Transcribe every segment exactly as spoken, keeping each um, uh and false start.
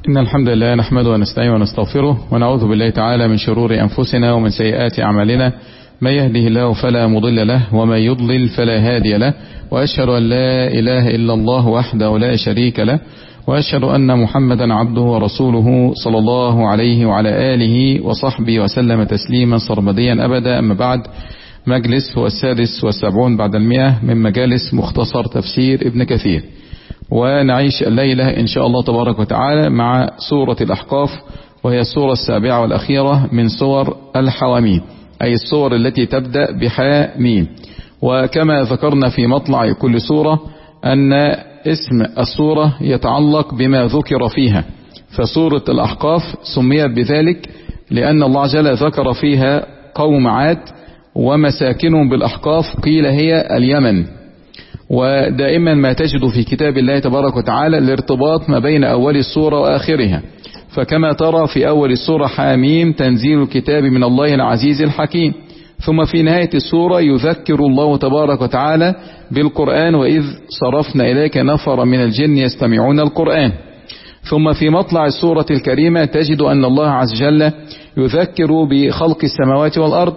إن الحمد لله نحمده ونستعينه ونستغفره ونعوذ بالله تعالى من شرور أنفسنا ومن سيئات أعمالنا، من يهده الله فلا مضل له ومن يضلل فلا هادي له، وأشهد أن لا إله إلا الله وحده لا شريك له، وأشهد أن محمدا عبده ورسوله صلى الله عليه وعلى آله وصحبه وسلم تسليما سرمديا أبدا. أما بعد، مجلس هو السادس والسبعون بعد المئة من مجالس مختصر تفسير ابن كثير، ونعيش الليلة إن شاء الله تبارك وتعالى مع سورة الأحقاف، وهي السورة السابعة والأخيرة من سور الحواميم، أي السور التي تبدأ بحاميم. وكما ذكرنا في مطلع كل سورة أن اسم السورة يتعلق بما ذكر فيها، فسورة الأحقاف سميت بذلك لأن الله جل ذكر فيها قوم عاد ومساكنهم بالأحقاف، قيل هي اليمن. ودائما ما تجد في كتاب الله تبارك وتعالى الارتباط ما بين أول السورة وآخرها، فكما ترى في أول السورة حاميم تنزيل الكتاب من الله العزيز الحكيم، ثم في نهاية السورة يذكر الله تبارك وتعالى بالقرآن، وإذ صرفنا إليك نفر من الجن يستمعون القرآن. ثم في مطلع السورة الكريمة تجد أن الله عز وجل يذكر بخلق السماوات والأرض،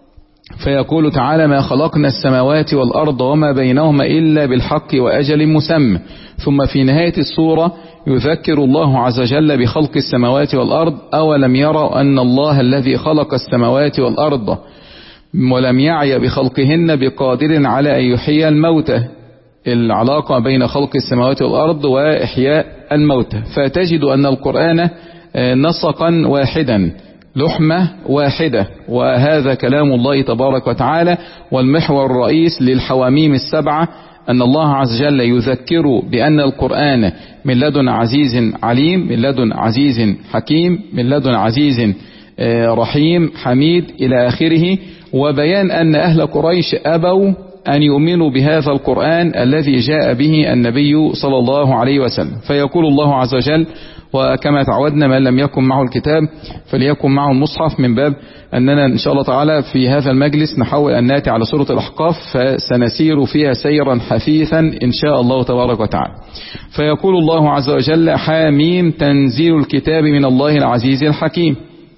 فيقول تعالى: ما خلقنا السماوات والأرض وما بينهما إلا بالحق وأجل مسمى. ثم في نهاية السورة يذكر الله عز وجل بخلق السماوات والأرض: أولم يروا أن الله الذي خلق السماوات والأرض ولم يعي بخلقهن بقادر على أن يحيي الموتى. العلاقة بين خلق السماوات والأرض وإحياء الموتى، فتجد أن القرآن نسقا واحدا، لحمة واحدة، وهذا كلام الله تبارك وتعالى. والمحور الرئيس للحواميم السبعة أن الله عز وجل يذكر بأن القرآن من لدن عزيز عليم، من لدن عزيز حكيم، من لدن عزيز رحيم حميد إلى آخره، وبيان أن أهل قريش أبوا أن يؤمنوا بهذا القرآن الذي جاء به النبي صلى الله عليه وسلم. فيقول الله عز وجل: وكما تعودنا من لم يكن معه الكتاب فليكن معه المصحف، من باب أننا إن شاء الله تعالى في هذا المجلس نحاول أن نأتي على سورة الأحقاف، فسنسير فيها سيرا حثيثا إن شاء الله تبارك وتعالى. فيقول الله عز وجل: حاميم تنزيل الكتاب من الله العزيز الحكيم.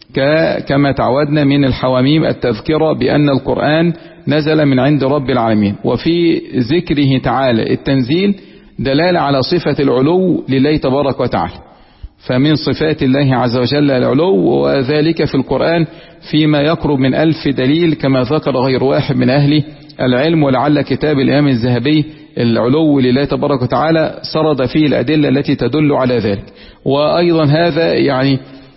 كما تعودنا من الحواميم التذكرة بأن القرآن نزل من عند رب العالمين، وفي ذكره تعالى التنزيل دلالة على صفة العلو لله تبارك وتعالى، فمن صفات الله عز وجل العلو، وذلك في القرآن فيما يقرب من ألف دليل كما ذكر غير واحد من أهل العلم. ولعل كتاب الإمام الذهبي العلو لله تبارك وتعالى سرد فيه الأدلة التي تدل على ذلك. وأيضا هذا يعني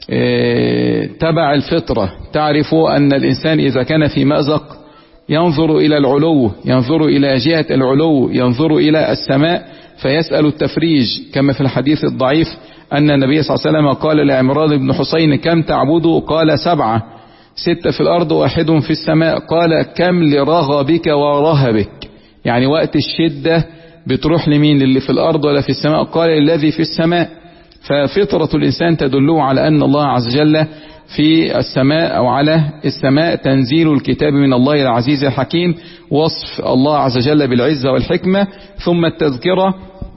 تبع الفطرة، تعرف أن الإنسان إذا كان في مأزق ينظر إلى العلو، ينظر إلى جهة العلو، ينظر إلى السماء فيسأل التفريج، كما في الحديث الضعيف أن النبي صلى الله عليه وسلم قال لعمران بن حسين: كم تعبد؟ قال: سبعة، ستة في الأرض واحد في السماء. قال: كم لرغبك ورهبك؟ يعني وقت الشدة بتروح لمين، اللي في الأرض ولا في السماء؟ قال: الذي في السماء. ففطرة الإنسان تدله على أن الله عز وجل في السماء أو على السماء، تنزيل الكتاب من الله العزيز الحكيم، وصف الله عز وجل بالعزة والحكمة، ثم التذكرة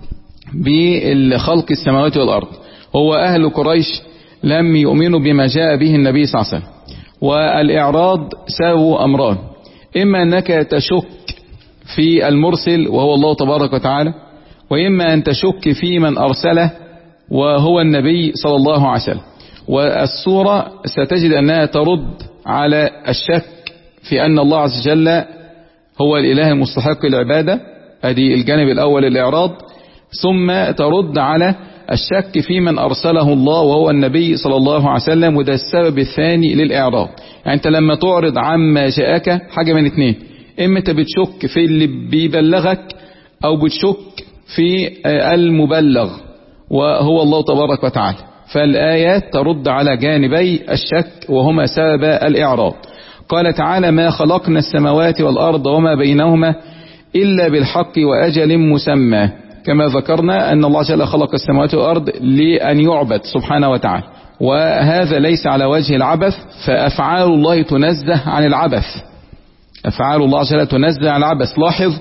بخلق السماوات والأرض. هو أهل قريش لم يؤمنوا بما جاء به النبي صلى الله عليه وسلم، والإعراض ساووا أمران: إما أنك تشك في المرسل وهو الله تبارك وتعالى، وإما أن تشك في من أرسله وهو النبي صلى الله عليه وسلم. والسورة ستجد أنها ترد على الشك في أن الله عز وجل هو الإله المستحق العبادة، هذه الجانب الأول الإعراض، ثم ترد على الشك في من أرسله الله وهو النبي صلى الله عليه وسلم، وده السبب الثاني للإعراض. يعني أنت لما تعرض عما جاءك حاجة من اثنين: إما أنت بتشك في اللي بيبلغك، أو بتشك في المبلغ وهو الله تبارك وتعالى. فالآيات ترد على جانبي الشك وهما سبب الإعراض. قال تعالى: ما خلقنا السماوات والأرض وما بينهما إلا بالحق وأجل مسمى. كما ذكرنا أن الله جل خلق السماوات والأرض لأن يعبد سبحانه وتعالى، وهذا ليس على وجه العبث، فأفعال الله تنزه عن العبث، أفعال الله جل تنزه عن العبث. لاحظ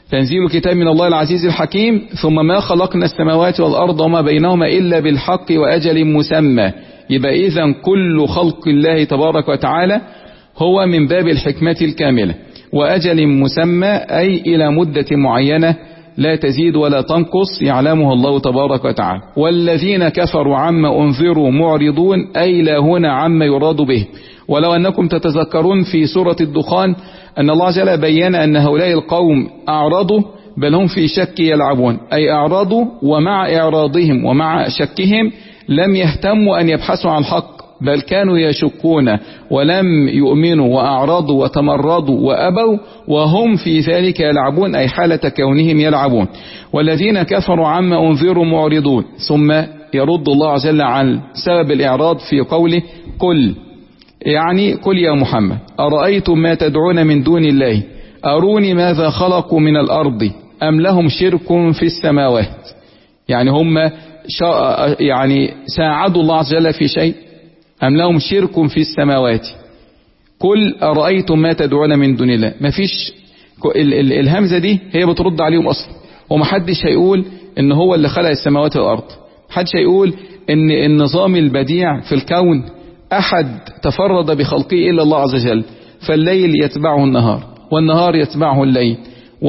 تنزيل كتاب من الله العزيز الحكيم. ثم ما خلقنا السماوات والأرض وما بينهما إلا بالحق وأجل مسمى. يبقى إذن كل خلق الله تبارك وتعالى هو من باب الحكمة الكاملة، وأجل مسمى أي إلى مدة معينة لا تزيد ولا تنقص يعلمها الله تبارك وتعالى. والذين كفروا عما أنذروا معرضون أي لا هنا عما يراد به. ولو أنكم تتذكرون في سورة الدخان أن الله جل بيّن أن هؤلاء القوم أعرضوا بل هم في شك يلعبون، أي أعرضوا ومع إعراضهم ومع شكهم لم يهتموا أن يبحثوا عن الحق، بل كانوا يشكون ولم يؤمنوا وأعرضوا وتمردوا وأبوا وهم في ذلك يلعبون، أي حالة كونهم يلعبون. والذين كفروا عما أنذروا معرضون. ثم يرد الله عز وجل عن سبب الإعراض في قوله قل، يعني قل يا محمد أرأيتم ما تدعون من دون الله أروني ماذا خلقوا من الأرض أم لهم شرك في السماوات. يعني هم يعني ساعدوا الله عز وجل في شيء أم لهم شرك في السماوات. قل أرأيتم ما تدعون من دون الله. ما فيش ال ال الهمزة دي هي بترد عليهم أصلا، ومحدش هيقول إن هو اللي خلق السماوات والأرض، محدش هيقول إن النظام البديع في الكون أحد تفرد بخلقه إلا الله عز وجل، فالليل يتبعه النهار والنهار يتبعه الليل،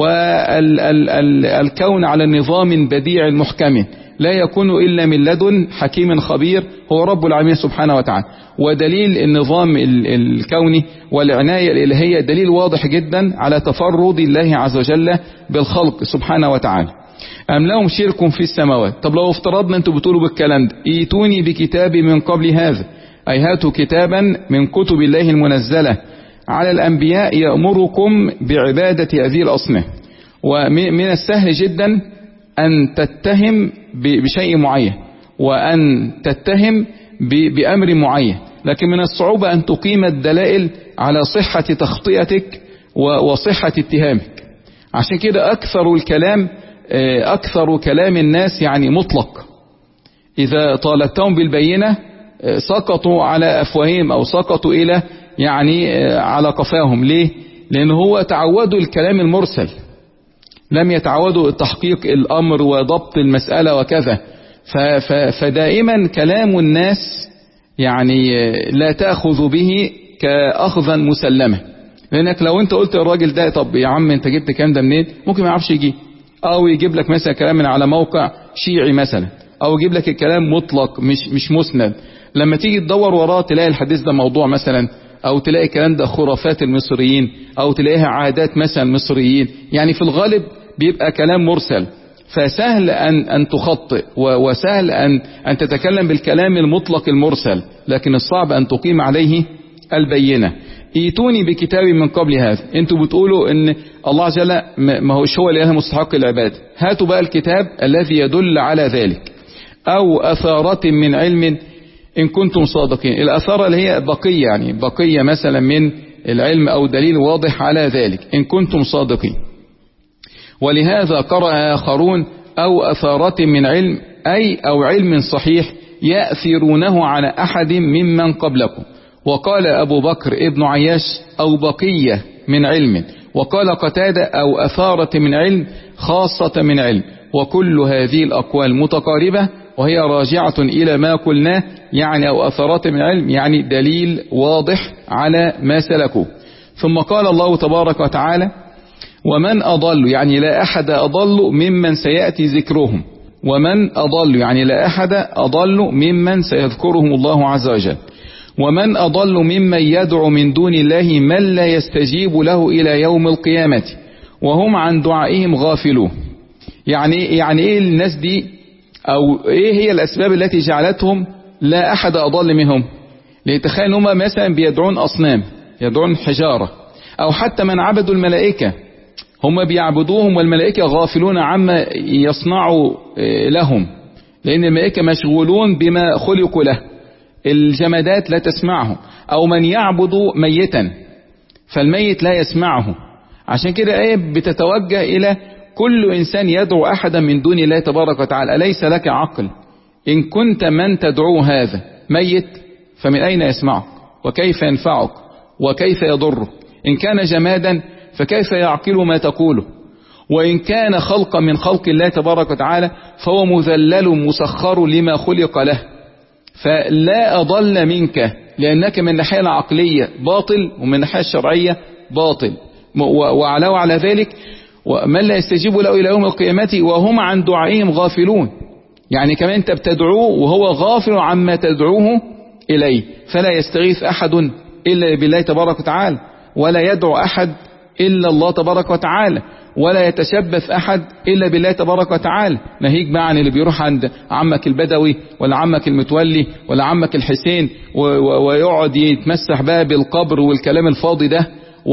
والكون على نظام بديع محكم لا يكون إلا من لدن حكيم خبير هو رب العالمين سبحانه وتعالى. ودليل النظام الكوني والعناية الإلهية دليل واضح جدا على تفرد الله عز وجل بالخلق سبحانه وتعالى. أم لهم شرك في السماوات. طب لو افترضنا أنتم بتقولوا بالكلام ده، ايتوني بكتاب من قبل هذا، أي هاتوا كتابا من كتب الله المنزلة على الأنبياء يأمركم بعبادة هذه الأصنام. ومن السهل جدا أن تتهم بشيء معين وأن تتهم بأمر معين، لكن من الصعوبة أن تقيم الدلائل على صحة تخطئتك وصحة اتهامك. عشان كده أكثر الكلام أكثر كلام الناس يعني مطلق، إذا طالبتهم بالبينة سقطوا على أفواههم أو سقطوا إلى يعني على قفاهم. ليه؟ لأن هو تعودوا الكلام المرسل، لم يتعودوا تحقيق الأمر وضبط المسألة وكذا. فدائما كلام الناس يعني لا تأخذ به كأخذا مسلمة، لأنك لو أنت قلت الراجل ده طب يا عم أنت جبت كلام ده منين، ممكن ما يعرفش يجي، أو يجيب لك مثلا كلام من على موقع شيعي مثلا، أو يجيب لك الكلام مطلق مش مش مسند. لما تيجي تدور وراه تلاقي الحديث ده موضوع مثلا، أو تلاقي الكلام ده خرافات المصريين، أو تلاقيها عادات مثلا المصريين. يعني في الغالب بيبقى كلام مرسل، فسهل أن أن تخطئ وسهل أن أن تتكلم بالكلام المطلق المرسل، لكن الصعب أن تقيم عليه البينة. ايتوني بكتاب من قبل هذا. انتوا بتقولوا ان الله عز وجل ما هوش هو الاله مستحق العباده، هاتوا بقى الكتاب الذي يدل على ذلك، او اثارة من علم ان كنتم صادقين. الاثارة اللي هي بقية، يعني بقية مثلا من العلم او دليل واضح على ذلك ان كنتم صادقين. ولهذا قرأ آخرون أو أثارة من علم، أي أو علم صحيح يأثرونه على أحد ممن قبلكم. وقال أبو بكر ابن عياش أو بقية من علم، وقال قتادة أو أثارة من علم خاصة من علم. وكل هذه الأقوال متقاربة وهي راجعة إلى ما قلناه، يعني أو أثارة من علم يعني دليل واضح على ما سلكوه. ثم قال الله تبارك وتعالى ومن أضل، يعني لا أحد أضل ممن سيأتي ذكرهم. ومن أضل يعني لا أحد أضل ممن سيذكرهم الله عز وجل. ومن أضل ممن يدعو من دون الله من لا يستجيب له إلى يوم القيامة وهم عن دعائهم غافلون. يعني يعني إيه الناس دي، أو إيه هي الأسباب التي جعلتهم لا أحد أضل منهم؟ ليتخيل هم مثلا بيدعون أصنام، يدعون حجارة، أو حتى من عبدوا الملائكة هم بيعبدوهم والملائكة غافلون عما يصنعوا لهم، لأن الملائكة مشغولون بما خلقوا له. الجمادات لا تسمعه، أو من يعبد ميتا فالميت لا يسمعه. عشان كده آية بتتوجه إلى كل إنسان يدعو أحدا من دون الله تبارك وتعالى. أليس لك عقل؟ إن كنت من تدعو هذا ميت فمن أين يسمعك وكيف ينفعك وكيف يضرك؟ إن كان جمادا فكيف يعقل ما تقوله؟ وإن كان خلقا من خلق الله تبارك وتعالى فهو مذلل مسخر لما خلق له، فلا أضل منك، لأنك من الناحية العقلية باطل ومن الناحية الشرعية باطل. وعلى على ذلك ومن لا يستجيب له إلى يوم القيامة وهم عن دعائهم غافلون، يعني كمان أنت بتدعوه وهو غافل عما تدعوه إليه، فلا يستغيث أحد إلا بالله تبارك وتعالى، ولا يدعو أحد إلا الله تبارك وتعالى، ولا يتشبث أحد إلا بالله تبارك وتعالى. ناهيك بقى عن اللي بيروح عند عمك البدوي ولا عمك المتولي ولا عمك الحسين ويقعد يتمسح بقى بالقبر والكلام الفاضي ده،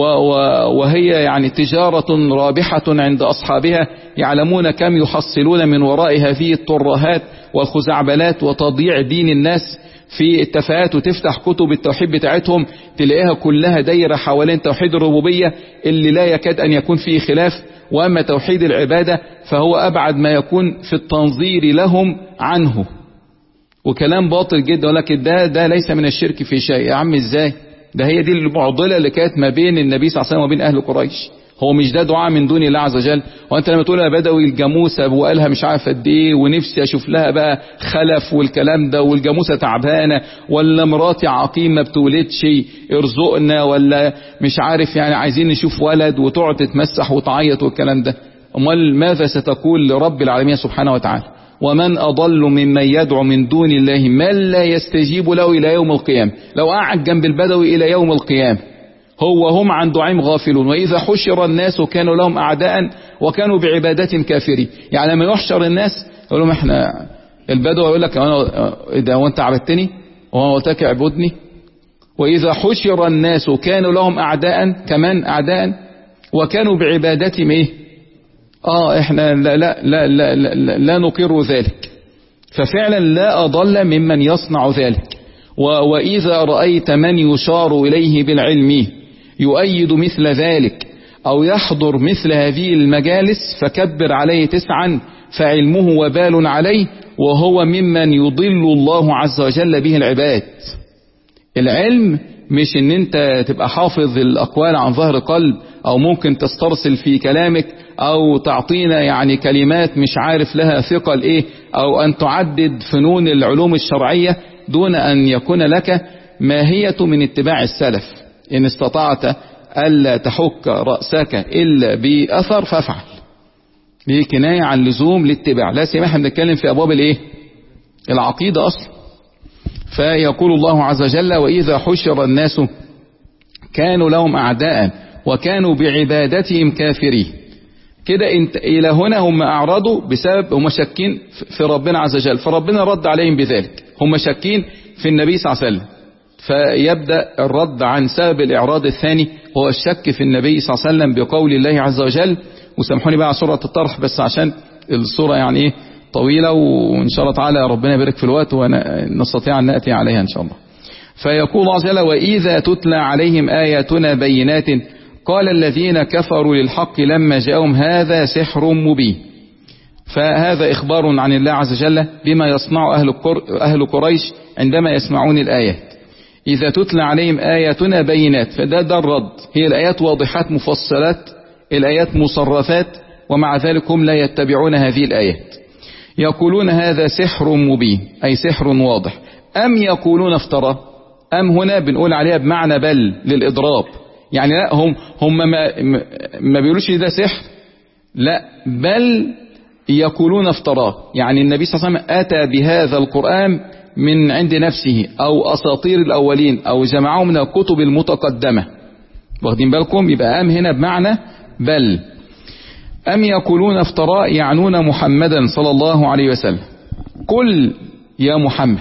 وهي يعني تجارة رابحة عند أصحابها يعلمون كم يحصلون من وراء هذه الترهات والخزعبلات وتضييع دين الناس في التفاهات. وتفتح كتب التوحيد بتاعتهم تلاقيها كلها دايرة حوالين توحيد الربوبية اللي لا يكاد أن يكون فيه خلاف، وأما توحيد العبادة فهو أبعد ما يكون في التنظير لهم عنه، وكلام باطل جدا. ولكن ده ده ليس من الشرك في شيء. يا عم ازاي؟ ده هي دي المعضلة اللي كانت ما بين النبي صلى الله عليه وسلم وبين أهل قريش. هو مش ده دعاء من دون الله عز وجل؟ وانت لما تقول يا بدوي الجاموسه وقالها مش عارف قد ايه ونفسي اشوف لها بقى خلف والكلام ده، والجاموسه تعبانه، ولا مراتي عقيم ما بتولدش ارزقنا، ولا مش عارف يعني عايزين نشوف ولد، وتقعد تتمسح وتعيط والكلام ده، امال ماذا ستقول لرب العالمين سبحانه وتعالى؟ ومن أضل ممن يدعو من دون الله من لا يستجيب له إلى يوم القيامة. لو قعد جنب البدوي إلى يوم القيامة هو هم عن دعائهم غافلون، وإذا حشر الناس كانوا لهم أعداء وكانوا بعبادتهم كافرين. يعني لما يحشر الناس يقول لهم احنا البدوي يقول لك إذا وانت عبدتني وانا قلت لك اعبدني. وإذا حشر الناس كانوا لهم أعداء، كمان أعداء وكانوا بعبادتهم ايه؟ اه احنا لا لا لا لا, لا, لا نقر ذلك. ففعلا لا أضل ممن يصنع ذلك. وإذا رأيت من يشار إليه بالعلم يؤيد مثل ذلك أو يحضر مثل هذه المجالس فكبر عليه تسعا، فعلمه وبال عليه، وهو ممن يضل الله عز وجل به العباد. العلم مش ان انت تبقى حافظ الأقوال عن ظهر قلب، او ممكن تسترسل في كلامك، او تعطينا يعني كلمات مش عارف لها ثقل ايه، او ان تعدد فنون العلوم الشرعية دون ان يكون لك ماهية من اتباع السلف. ان استطعت ألا تحك رأسك إلا بأثر فافعل. دي كناية عن لزوم الاتباع، لا سيما احنا بنتكلم في أبواب الايه؟ العقيدة أصلا. فيقول الله عز وجل وإذا حشر الناس كانوا لهم أعداء وكانوا بعبادتهم كافرين. كده انت إلى هنا هم أعرضوا بسبب هم شاكين في ربنا عز وجل، فربنا رد عليهم بذلك. هم شاكين في النبي صلى الله عليه وسلم، فيبدأ الرد عن سبب الإعراض الثاني هو الشك في النبي صلى الله عليه وسلم بقول الله عز وجل. وسامحوني بقى على سورة الطرح بس عشان السورة يعني ايه طويلة، وإن شاء الله تعالى ربنا يبارك في الوقت ونستطيع أن نأتي عليها إن شاء الله. فيقول الله عز وجل وإذا تتلى عليهم آياتنا بينات قال الذين كفروا للحق لما جاءهم هذا سحر مبين. فهذا إخبار عن الله عز وجل بما يصنع أهل, أهل قريش عندما يسمعون الآيات. إذا تتلى عليهم آياتنا بينات، فده ده الرد. هي الآيات واضحات مفصلات، الآيات مصرفات، ومع ذلك هم لا يتبعون هذه الآيات. يقولون هذا سحر مبين، أي سحر واضح. أم يقولون افترى؟ أم هنا بنقول عليها بمعنى بل للإضراب، يعني لا هم هم ما, ما بيقولوش ده سحر، لا بل يقولون افتراه. يعني النبي صلى الله عليه وسلم أتى بهذا القرآن من عند نفسه أو أساطير الأولين أو جمعه من الكتب المتقدمة. واخدين بالكم؟ يبقى أم هنا بمعنى بل. أم يقولون افتراء يعنون محمدا صلى الله عليه وسلم. قل يا محمد،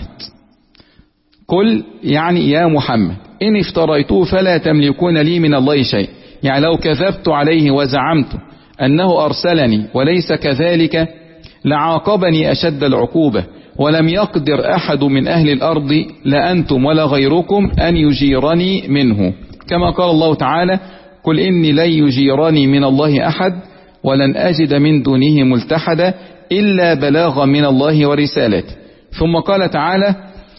قل يعني يا محمد إن افتريته فلا تملكون لي من الله شيء. يعني لو كذبت عليه وزعمت أنه أرسلني وليس كذلك لعاقبني أشد العقوبة، ولم يقدر أحد من أهل الأرض لا أنتم ولا غيركم أن يجيرني منه، كما قال الله تعالى قل إني لن يجيرني من الله أحد ولن أجد من دونه ملتحدا إلا بلاغا من الله ورسالته. ثم قال تعالى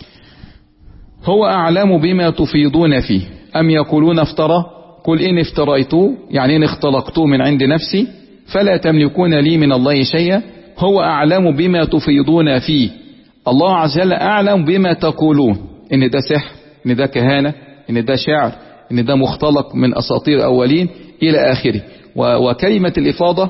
هو أعلم بما تفيضون فيه. أم يقولون افترى؟ قل إن افتريته يعني إن اختلقته من عند نفسي فلا تملكون لي من الله شيئا هو أعلم بما تفيضون فيه. الله عز وجل أعلم بما تقولون، إن ده سحر، إن ده كهانة، إن ده شعر، إن ده مختلق من أساطير أولين إلى آخره. وكلمة الإفاضة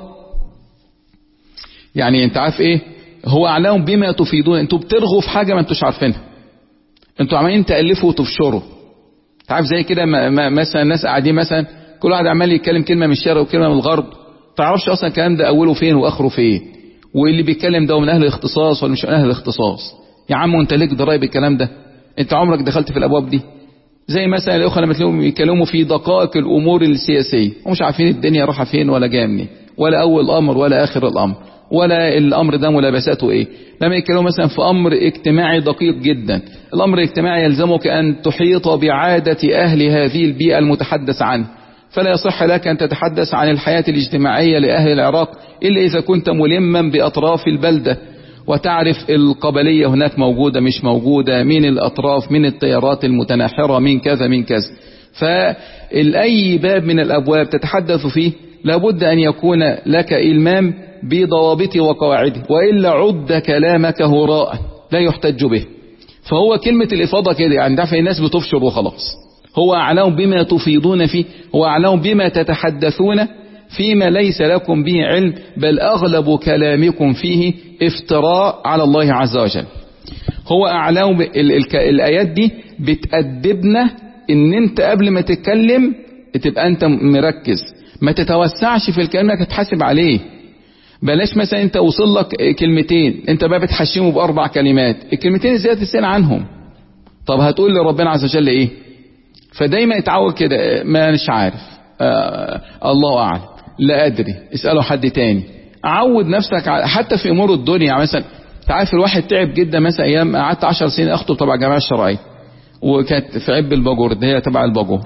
يعني أنت عارف إيه، هو أعلم بما تفيضون، أنتوا بترغوا في حاجة ما أنتوش عارفينها، أنتوا عمالين تألفوا وتفشروا. تعرف زي كده مثلا الناس قاعدين مثلا كل واحد عمال يتكلم كلمة من الشرق وكلمة من الغرب، تعرفش أصلا الكلام ده أوله فين وآخره فين، واللي بيتكلم ده من أهل الاختصاص ولا مش من أهل الاختصاص. يا عم وأنت ليك ضرايب الكلام ده؟ أنت عمرك دخلت في الأبواب دي؟ زي مثلا الأخوة لما تلاقيهم يتكلموا في دقائق الأمور السياسية ومش عارفين الدنيا رايحة فين ولا جايه منين، ولا أول الأمر ولا آخر الأمر، ولا الأمر ده ملابساته إيه. لما يتكلموا مثلا في أمر اجتماعي دقيق جدا، الأمر الاجتماعي يلزمك أن تحيط بعادة أهل هذه البيئة المتحدث عنه، فلا يصح لك أن تتحدث عن الحياة الاجتماعية لأهل العراق إلا إذا كنت ملما بأطراف البلدة وتعرف القبلية هناك موجودة مش موجودة، مين الأطراف، مين التيارات المتناحرة، مين كذا مين كذا. فالأي باب من الأبواب تتحدث فيه لابد أن يكون لك إلمام بضوابطه وقواعده، وإلا عد كلامك هراء لا يحتج به. فهو كلمة الإفاضة كده يعني دافع الناس بتفشر وخلاص. هو أعلم بما تفيضون فيه، هو أعلم بما تتحدثون فيما ليس لكم به علم، بل أغلب كلامكم فيه افتراء على الله عز وجل. هو أعلم. الآيات دي بتأدبنا إن أنت قبل ما تتكلم تبقى أنت مركز، ما تتوسعش في الكلام انك تحاسب عليه. بلاش مثلا انت وصل لك كلمتين انت بقى بتحشمه باربع كلمات، الكلمتين ازاي تسأل عنهم؟ طب هتقول لربنا عز وجل ايه؟ فدايما يتعود كده، ما مش عارف، آه الله اعلم، لا ادري، اسأله حد تاني. عود نفسك على حتى في امور الدنيا. يعني مثلا تعرف الواحد تعب جدا، مثلا ايام قعدت عشر سنين اخطب تبع الجماعه الشرعيه، وكانت في عب الباجور، ده هي تبع الباجور،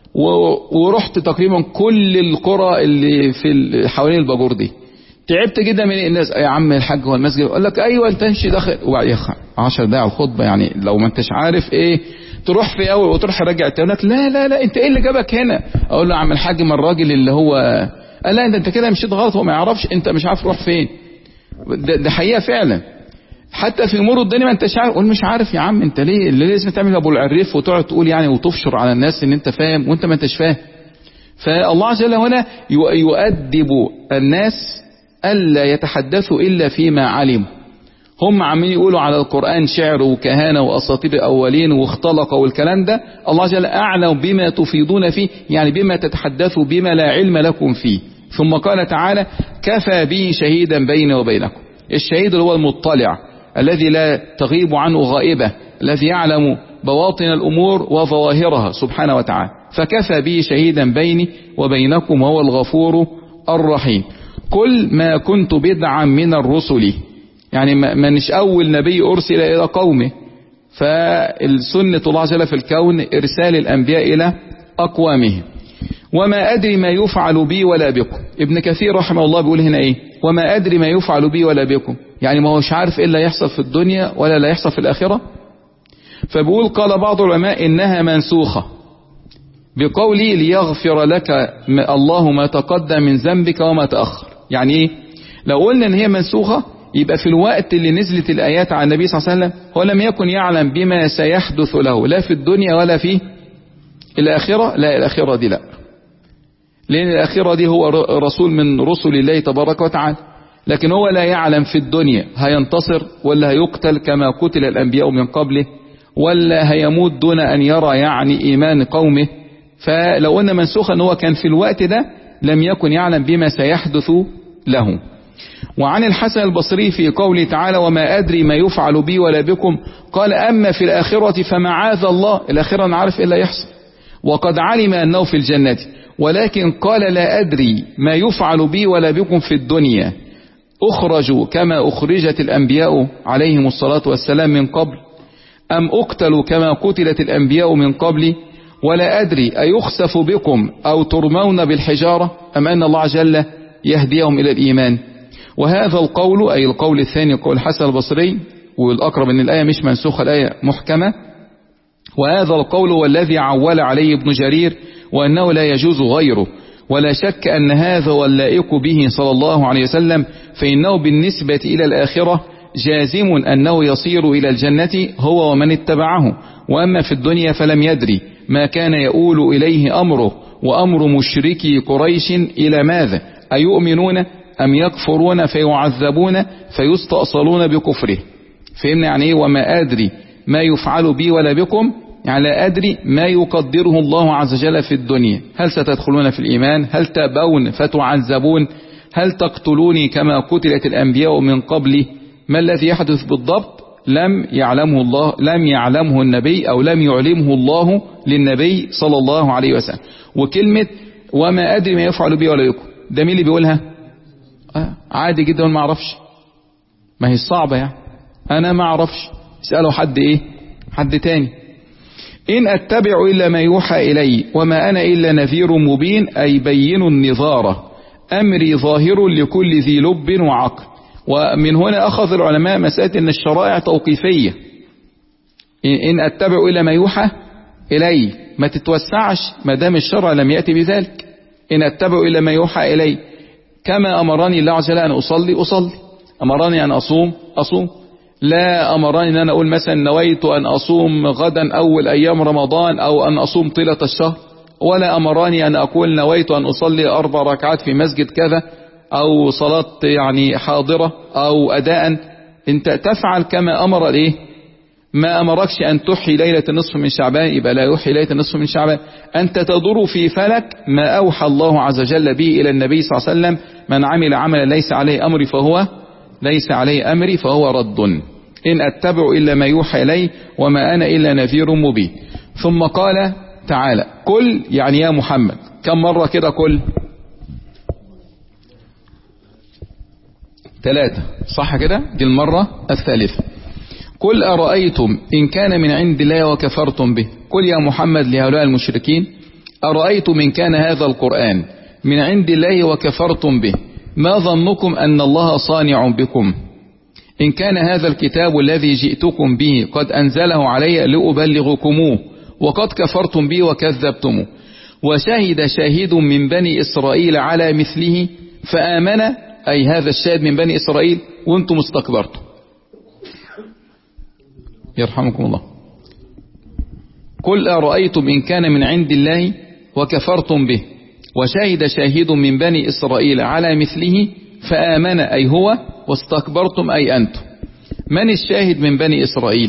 ورحت تقريبا كل القرى اللي في حوالين الباجور دي. تعبت جدا من الناس، يا عم الحاج هو المسجد، يقول لك ايوه انت امشي داخل، وبعد يخ عشر دقايق على الخطبه، يعني لو ما انتش عارف ايه تروح في اول وتروح راجع تاني، لك لا لا لا انت ايه اللي جابك هنا؟ اقول له يا عم الحاج ما الراجل اللي هو قال لا انت انت كده مشيت غلط، هو ما يعرفش، انت مش عارف تروح فين. ده, ده حقيقه فعلا. حتى في امور الدنيا ما انتش عارف، قول مش عارف يا عم، انت ليه اللي لازم تعمل ابو العريف وتقعد تقول يعني وتفشر على الناس ان انت فاهم وانت ما انتش فاهم. فالله عز وجل هنا يؤدب الناس الا يتحدثوا الا فيما علموا. هم عمالين يقولوا على القرآن شعر وكهانة واساطير اولين واختلق والكلام ده، الله عز وجل اعلم بما تفيضون فيه، يعني بما تتحدثوا بما لا علم لكم فيه. ثم قال تعالى كفى به شهيدا بيني وبينكم. الشهيد اللي هو المطلع الذي لا تغيب عنه غائبة، الذي يعلم بواطن الأمور وظواهرها سبحانه وتعالى. فكفى به شهيدا بيني وبينكم وهو الغفور الرحيم. كل ما كنت بدعا من الرسل، يعني منش أول نبي أرسل إلى قومه، فالسنة الله عز وجل في الكون إرسال الأنبياء إلى أقوامهم. وما أدري ما يفعل بي ولا بكم. ابن كثير رحمه الله بيقول هنا إيه؟ وما أدري ما يفعل بي ولا بكم، يعني ما هوش عارف إيه اللي يحصل في الدنيا ولا لا يحصل في الآخرة. فبقول قال بعض العلماء إنها منسوخة بقولي ليغفر لك الله ما تقدم من ذنبك وما تأخر. يعني إيه؟ لو قلنا إن هي منسوخة يبقى في الوقت اللي نزلت الآيات على النبي صلى الله عليه وسلم هو لم يكن يعلم بما سيحدث له لا في الدنيا ولا في الآخرة. لا الآخرة دي لا، لأن الآخرة دي هو رسول من رسل الله تبارك وتعالى، لكن هو لا يعلم في الدنيا هينتصر ولا هيقتل كما قتل الأنبياء من قبله، ولا هيموت دون أن يرى يعني إيمان قومه. فلو قلنا منسوخا هو كان في الوقت ده لم يكن يعلم بما سيحدث له. وعن الحسن البصري في قوله تعالى وما أدري ما يفعل بي ولا بكم قال أما في الآخرة فمعاذ الله، الآخرة نعرف إيه اللي يحصل، وقد علم أنه في الجنة، ولكن قال لا أدري ما يفعل بي ولا بكم في الدنيا، أخرجوا كما أخرجت الأنبياء عليهم الصلاة والسلام من قبل، أم أقتلوا كما قتلت الأنبياء من قبل، ولا أدري أيخسف بكم أو ترمون بالحجارة أم أن الله جل يهديهم إلى الإيمان. وهذا القول أي القول الثاني قول الحسن البصري، والأقرب أن الآية مش منسوخة، الآية محكمة، وهذا القول هو الذي عول عليه ابن جرير وأنه لا يجوز غيره، ولا شك أن هذا واللائق به صلى الله عليه وسلم، فإنه بالنسبة إلى الآخرة جازم أنه يصير إلى الجنة هو ومن اتبعه. وأما في الدنيا فلم يدري ما كان يؤول إليه أمره وأمر مشركي قريش إلى ماذا، أيؤمنون أم يكفرون فيعذبون فيستأصلون بكفره. فإن يعني إيه وما أدري ما يفعل بي ولا بكم، يعني لا أدري ما يقدره الله عز وجل في الدنيا، هل ستدخلون في الإيمان، هل تأبون فتعذبون، هل تقتلوني كما قتلت الأنبياء من قبلي. ما الذي يحدث بالضبط لم يعلمه الله، لم يعلمه النبي أو لم يعلمه الله للنبي صلى الله عليه وسلم. وكلمة وما أدري ما يفعل بي ولا بكم، ده مين اللي بيقولها؟ آه عادي جدا ما اعرفش، ما هي صعبة يعني، أنا ما اعرفش، اسأله حد إيه، حد تاني. إن أتبع إلا ما يوحى إلي وما أنا إلا نذير مبين، أي بين النظارة، أمري ظاهر لكل ذي لب وعقل. ومن هنا أخذ العلماء مسألة أن الشرائع توقيفية. إن أتبع إلا ما يوحى إلي، ما تتوسعش ما دام الشرع لم يأتي بذلك. إن أتبع إلا ما يوحى إلي، كما أمرني الله عز وجل أن أصلي أصلي، أمرني أن أصوم أصوم، لا أمرني أن أنا أقول مثلا نويت أن أصوم غدا أول أيام رمضان أو أن أصوم طيلة الشهر، ولا أمرني أن أقول نويت أن أصلي أربع ركعات في مسجد كذا أو صلاة يعني حاضرة أو أداء. أنت تفعل كما أمر الإيه، ما أمركش أن تحيي ليلة النصف من شعبان، يبقى لا يحيي ليلة النصف من شعبان. أنت تدور في فلك ما أوحى الله عز وجل به إلى النبي صلى الله عليه وسلم، من عمل عملا ليس عليه أمري فهو ليس عليه أمري فهو رد. إن أتبع إلا ما يوحى إلي وما أنا إلا نذير مبين. ثم قال تعالى قل، يعني يا محمد، كم مرة كده قل؟ ثلاثة، صح كده؟ دي المرة الثالثة. قل أرأيتم إن كان من عند الله وكفرتم به. قل يا محمد لهؤلاء المشركين أرأيتم إن كان هذا القرآن من عند الله وكفرتم به، ما ظنكم أن الله صانع بكم؟ إن كان هذا الكتاب الذي جئتكم به قد أنزله علي لأبلغكموه وقد كفرتم به وكذبتموه، وشهد شاهد من بني إسرائيل على مثله فآمن، أي هذا الشاهد من بني إسرائيل، وانتم استكبرتم. يرحمكم الله. قل أرأيتم إن كان من عند الله وكفرتم به وشهد شاهد من بني إسرائيل على مثله فآمن، أي هو، واستكبرتم أي أنتم. من الشاهد من بني إسرائيل؟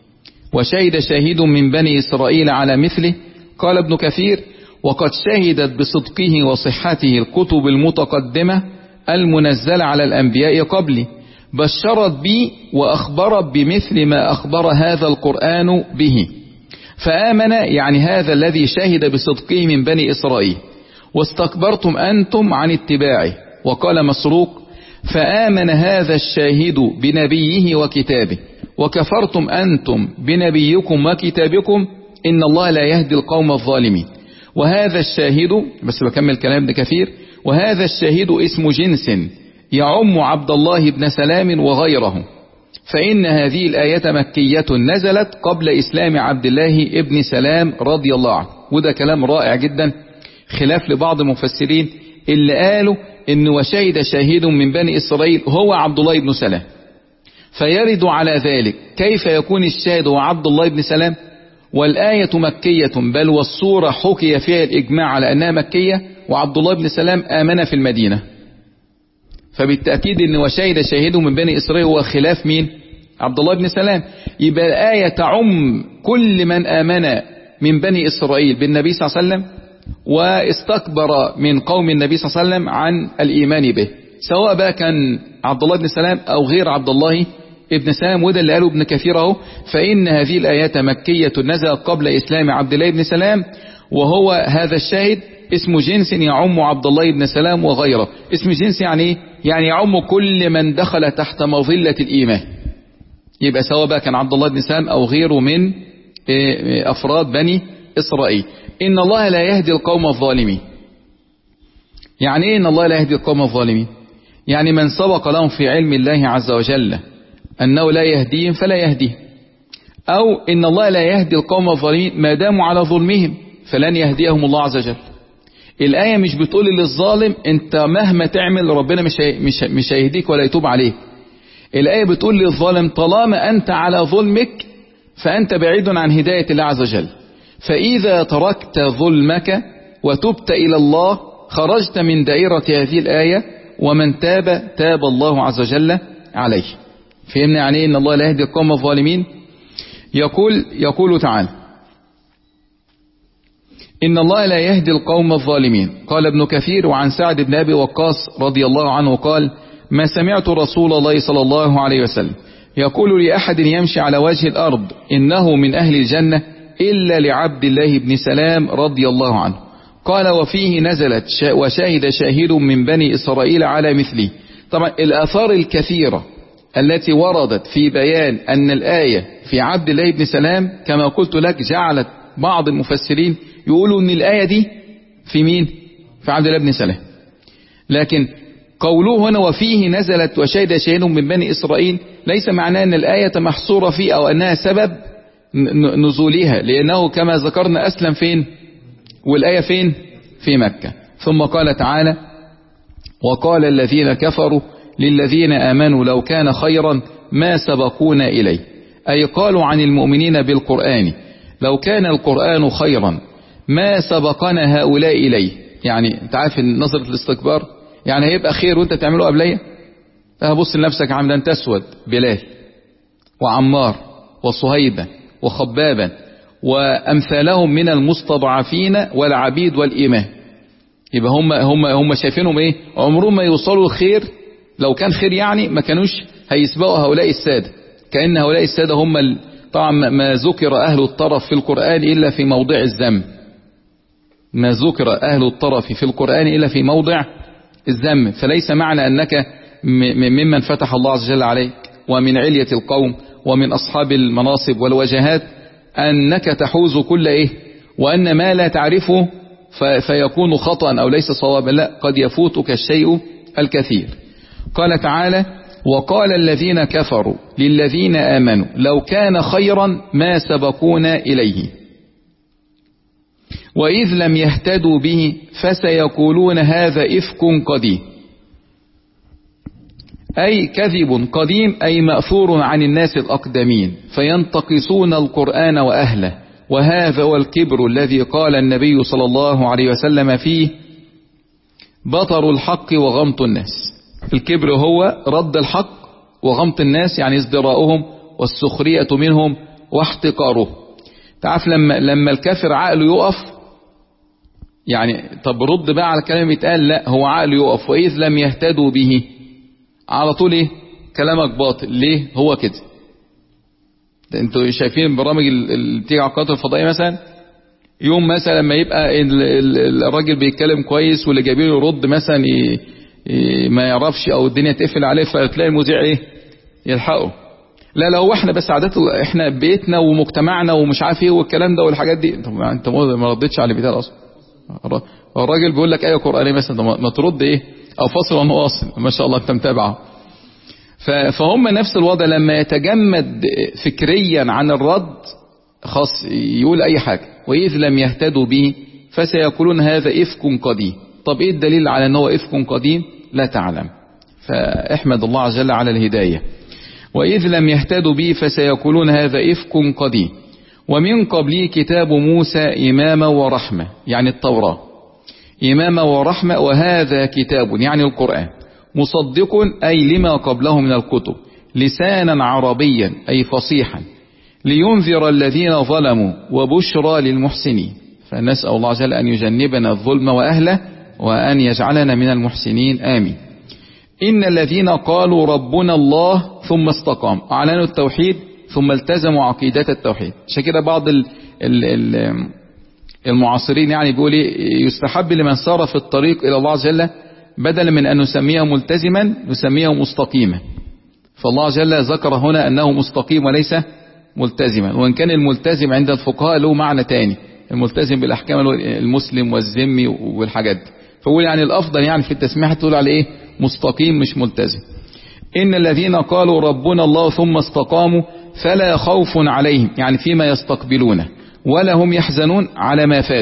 وشهد شاهد من بني إسرائيل على مثله. قال ابن كثير وقد شهدت بصدقه وصحته الكتب المتقدمة المنزلة على الأنبياء قبلي، بشرت بي وأخبرت بمثل ما أخبر هذا القرآن به، فآمن يعني هذا الذي شهد بصدقه من بني إسرائيل، واستكبرتم أنتم عن اتباعه. وقال مسروق فآمن هذا الشاهد بنبيه وكتابه وكفرتم أنتم بنبيكم وكتابكم، إن الله لا يهدي القوم الظالمين. وهذا الشاهد، بس بكمل كلام ابن كثير، وهذا الشاهد اسم جنس يعم عبد الله بن سلام وغيره، فإن هذه الآية مكية نزلت قبل إسلام عبد الله ابن سلام رضي الله عنه. وده كلام رائع جدا، خلاف لبعض المفسرين اللي قالوا إن وشهد شاهد من بني إسرائيل هو عبد الله بن سلام، فيرد على ذلك كيف يكون الشاهد هو عبد الله بن سلام والآية مكية، بل والصورة حكي فيها الإجماع على أنها مكية، وعبد الله بن سلام آمن في المدينة. فبالتأكيد ان وشهد شاهد من بني إسرائيل هو خلاف مين؟ عبد الله بن سلام. يبقى الآية تعم كل من آمن من بني إسرائيل بالنبي صلى الله عليه وسلم واستكبر من قوم النبي صلى الله عليه وسلم عن الإيمان به، سواء بقى كان عبد الله بن سلام أو غير عبد الله ابن سلام. وده اللي قاله ابن كثير اهو، فإن هذه الآيات مكية نزلت قبل إسلام عبد الله بن سلام، وهو هذا الشاهد اسم جنس يعم عبد الله بن سلام وغيره. اسم جنس يعني ايه؟ يعني يعم كل من دخل تحت مظلة الإيمان، يبقى سواء بقى كان عبد الله بن سلام أو غيره من أفراد بني إسرائيل. إن الله لا يهدي القوم الظالمين. يعني ايه إن الله لا يهدي القوم الظالمين؟ يعني من سبق لهم في علم الله عز وجل أنه لا يهديهم فلا يهديهم، أو إن الله لا يهدي القوم الظالمين ما داموا على ظلمهم فلن يهديهم الله عز وجل. الآية مش بتقول للظالم انت مهما تعمل ربنا مش مش مش هيهديك ولا يتوب عليك. الآية بتقول للظالم طالما أنت على ظلمك فأنت بعيد عن هداية الله عز وجل، فإذا تركت ظلمك وتبت إلى الله خرجت من دائرة هذه الآية، ومن تاب تاب الله عز وجل عليه. فهمنا يعني إيه إن الله لا يهدي القوم الظالمين؟ يقول يقول تعالى إن الله لا يهدي القوم الظالمين. قال ابن كثير وعن سعد بن أبي وقاص رضي الله عنه قال ما سمعت رسول الله صلى الله عليه وسلم يقول لأحد يمشي على وجه الأرض إنه من أهل الجنة إلا لعبد الله بن سلام رضي الله عنه. قال وفيه نزلت وشاهد شاهد من بني إسرائيل على مثله. طبعا الآثار الكثيرة التي وردت في بيان أن الآية في عبد الله بن سلام كما قلت لك جعلت بعض المفسرين يقولوا أن الآية دي في مين؟ في عبد الله بن سلام. لكن قوله هنا وفيه نزلت وشاهد شاهد من بني إسرائيل ليس معناه أن الآية محصورة فيه أو أنها سبب نزولها، لأنه كما ذكرنا أسلم فين؟ والآية فين؟ في مكة. ثم قال تعالى وقال الذين كفروا للذين آمنوا لو كان خيرا ما سبقونا إليه، أي قالوا عن المؤمنين بالقرآن لو كان القرآن خيرا ما سبقنا هؤلاء إليه. يعني انت عارف نظرة الاستكبار، يعني هيبقى خير وانت تعمله قبلية؟ هبص لنفسك عمدا تسود بلال وعمار وصهيبة وخبابا وأمثالهم من المستضعفين والعبيد والإمام. يبقى هم هم هم شايفينهم ايه؟ عمرهم ما يوصلوا الخير، لو كان خير يعني ما كانوش هيسبقوا هؤلاء السادة. كأن هؤلاء السادة هم ال... طبعا ما ذكر أهل الطرف في القرآن إلا في موضع الذم، ما ذكر أهل الطرف في القرآن إلا في موضع الذم. فليس معنى أنك ممن فتح الله عز وجل عليك ومن علية القوم ومن أصحاب المناصب والوجهات أنك تحوز كل إيه، وأن ما لا تعرفه فيكون خطأ أو ليس صوابا، لا، قد يفوتك الشيء الكثير. قال تعالى وقال الذين كفروا للذين آمنوا لو كان خيرا ما سبقونا إليه وإذ لم يهتدوا به فسيقولون هذا إفك قديم، أي كذب قديم، أي مأثور عن الناس الأقدمين فينتقصون القرآن وأهله، وهذا هو الكبر الذي قال النبي صلى الله عليه وسلم فيه بطر الحق وغمط الناس. الكبر هو رد الحق وغمط الناس، يعني ازدراؤهم والسخرية منهم واحتقاره. تعرف لما لما الكافر عقله يقف، يعني طب رد بقى على الكلام يتقال، لا هو عقله يقف وإذ لم يهتدوا به على طول ايه كلامك باطل. ليه؟ هو كده. انتوا شايفين البرامج اللي بتيجي على القنوات الفضائيه مثلا، يوم مثلا لما يبقى الراجل بيتكلم كويس واللي جايبين له يرد مثلا ما يعرفش او الدنيا تقفل عليه، فتلاقي المذيع ايه يلحقه. لا لو احنا بس عادات احنا بيتنا ومجتمعنا ومش عارف ايه والكلام ده والحاجات دي. طب انت ما ردتش على البتاع اصلا. الراجل بيقول لك ايه قرآني مثلا، ما ترد ايه او فصل ونواصل. ما شاء الله انت متابعه. فهم نفس الوضع لما يتجمد فكريا عن الرد خاص يقول اي حاجة. واذ لم يهتدوا به فسيقولون هذا افك قديم. طب ايه الدليل على ان هو افك قديم؟ لا تعلم. فاحمد الله عز وجل على الهداية. واذ لم يهتدوا به فسيقولون هذا افك قديم. ومن قبله كتاب موسى إماما ورحمة، يعني التوراة إماما ورحمة، وهذا كتاب يعني القرآن مصدق أي لما قبله من الكتب لسانا عربيا أي فصيحا لينذر الذين ظلموا وبشرى للمحسنين. فنسأل الله عز وجل أن يجنبنا الظلم وأهله وأن يجعلنا من المحسنين آمين. إن الذين قالوا ربنا الله ثم استقاموا أعلنوا التوحيد ثم التزموا عقيدة التوحيد. عشان كده بعض ال ال ال المعاصرين يعني بيقول يستحب لمن سار في الطريق إلى الله عز وجل بدلا من أن نسميه ملتزما نسميه مستقيما. فالله عز وجل ذكر هنا أنه مستقيم وليس ملتزما، وإن كان الملتزم عند الفقهاء له معنى تاني، الملتزم بالأحكام المسلم والذمي والحاجات دي. فقول يعني الأفضل يعني في التسميح تقول على إيه مستقيم مش ملتزم. إن الذين قالوا ربنا الله ثم استقاموا فلا خوف عليهم يعني فيما يستقبلونه ولا هم يحزنون على ما فاتوا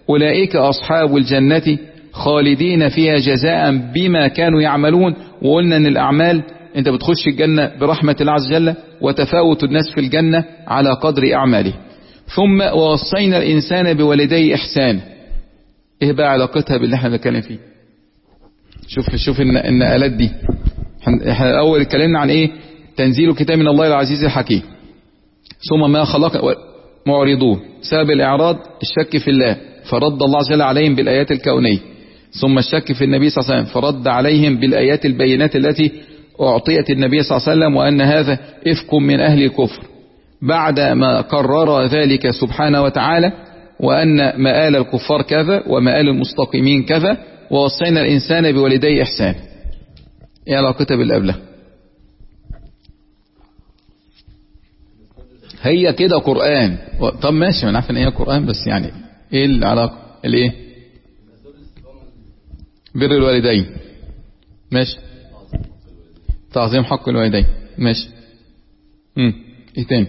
أولئك أصحاب الجنة خالدين فيها جزاء بما كانوا يعملون. وقلنا أن الأعمال أنت بتخش الجنة برحمة الله عز وجل، وتفاوت الناس في الجنة على قدر أعماله. ثم ووصينا الإنسان بوالديه إحسان. إيه بقى علاقتها باللي احنا بنتكلم فيه؟ شوف شوف النقلات دي. احنا الأول اتكلمنا عن إيه؟ تنزيل كتاب من الله العزيز الحكيم. ثم ما خلق معرضون، سبب الإعراض الشك في الله، فرد الله عز وجل عليهم بالآيات الكونية. ثم الشك في النبي صلى الله عليه وسلم، فرد عليهم بالآيات البينات التي أعطيت النبي صلى الله عليه وسلم، وأن هذا إفك من أهل الكفر. بعد ما قرر ذلك سبحانه وتعالى، وأن مآل الكفار كذا ومآل المستقيمين كذا، ووصينا الإنسان بوالديه إحسان. إيه علاقتها بالقبلة؟ هي كده قرآن. طب ماشي، أنا عارف إن هي قرآن، بس يعني إيه العلاقة؟ الإيه؟ بر الوالدين. ماشي. تعظيم حق الوالدين. ماشي. امم ايه تاني؟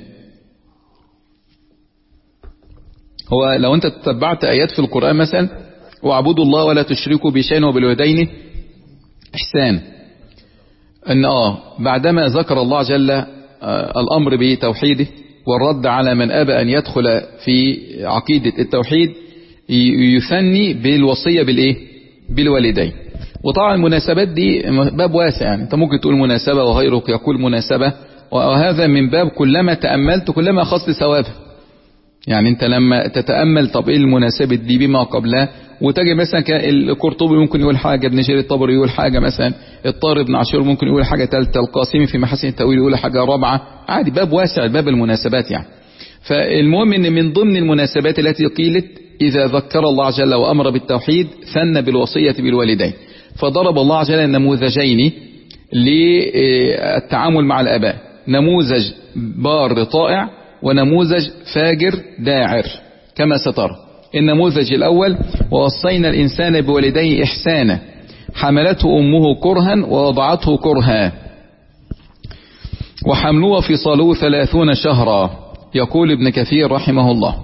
هو لو انت تتبعت ايات في القرآن مثلا، واعبدوا الله ولا تشركوا بشيء وبالوالدين احسان، ان اه بعدما ذكر الله جل آه الامر بتوحيده والرد على من ابى ان يدخل في عقيدة التوحيد، يثني بالوصية بالايه؟ بالوالدين. وطبعا المناسبات دي باب واسع، يعني انت ممكن تقول مناسبة وغيرك يقول مناسبة، وهذا من باب كلما تأملت كلما أخذت ثوابها. يعني انت لما تتأمل طب ايه المناسبة دي بما قبلها، وتجي مثلا القرطبي ممكن يقول حاجة، ابن جرير الطبري يقول حاجة، مثلا الطار بن عاشور ممكن يقول حاجة ثالثة، القاسمي في محاسن التأويل يقول حاجة رابعة، عادي، باب واسع، باب المناسبات يعني. فالمهم ان من ضمن المناسبات التي قيلت إذا ذكر الله عز وجل وأمر بالتوحيد ثنى بالوصية بالوالدين. فضرب الله عز وجل نموذجين للتعامل مع الآباء، نموذج بار طائع ونموذج فاجر داعر كما سترى. النموذج الأول: ووصينا الإنسان بوالديه إحسانا حملته أمه كرها ووضعته كرها وحمله وفصاله ثلاثون شهرا. يقول ابن كثير رحمه الله: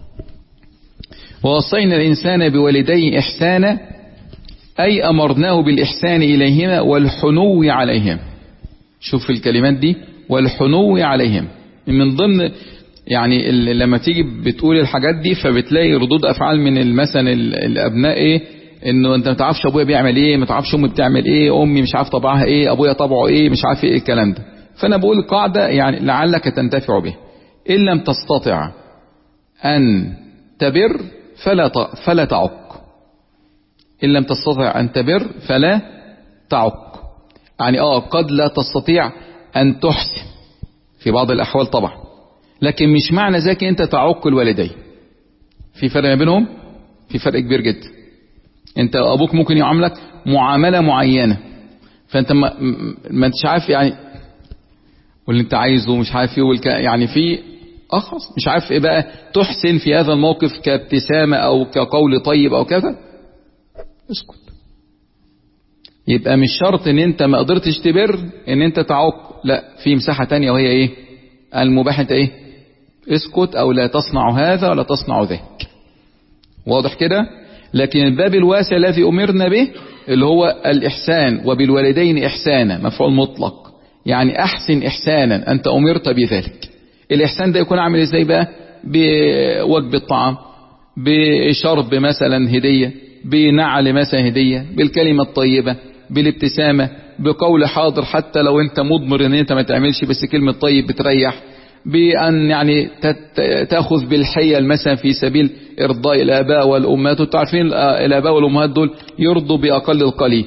ووصينا الإنسان بوالديه إحسانا أي أمرناه بالإحسان إليهما والحنو عليهم. شوف الكلمات دي، والحنو عليهم. من ضمن يعني لما تيجي بتقول الحاجات دي فبتلاقي ردود أفعال من مثلا الأبناء إيه؟ إنه أنت ما تعرفش أبويا بيعمل إيه، ما تعرفش أمي بتعمل إيه، أمي مش عارف طبعها إيه، أبويا طبعه إيه، مش عارف إيه الكلام ده. فأنا بقول قاعدة يعني لعلك تنتفع به: إن لم تستطع أن تبر فلا فلا تعق. إن لم تستطع أن تبر فلا تعق. يعني آه قد لا تستطيع أن تحسن في بعض الأحوال طبعا، لكن مش معنى ذلك أنت تعق الوالدين. في فرق ما بينهم، في فرق كبير جدا. أنت أبوك ممكن يعاملك معاملة معينة، فأنت ما, ما انتش عارف يعني واللي أنت عايزه مش عارف ايه والك... يعني في أخص مش عارف إيه بقى تحسن في هذا الموقف كابتسامة أو كقول طيب أو كذا، اسكت. يبقى مش شرط ان انت ما قدرتش تبر ان انت تعق، لا، في مساحة تانية وهي ايه؟ المباح. انت ايه؟ اسكت او لا تصنع هذا ولا تصنع ذاك. واضح كده؟ لكن الباب الواسع الذي امرنا به اللي هو الاحسان، وبالوالدين احسانا، مفعول مطلق، يعني احسن احسانا، انت امرت بذلك. الاحسان ده يكون عامل ازاي بقى؟ بوجبة طعام، بشرب مثلا هدية، بنعل مثلا هدية، بالكلمة الطيبة، بالابتسامة، بقول حاضر حتى لو انت مضمر ان انت ما تعملش بس كلمة طيب بتريح، بأن يعني تأخذ بالحيل مثلا في سبيل إرضاء الآباء والأمهات. وتعرفين الآباء والأمهات دول يرضوا بأقل القليل.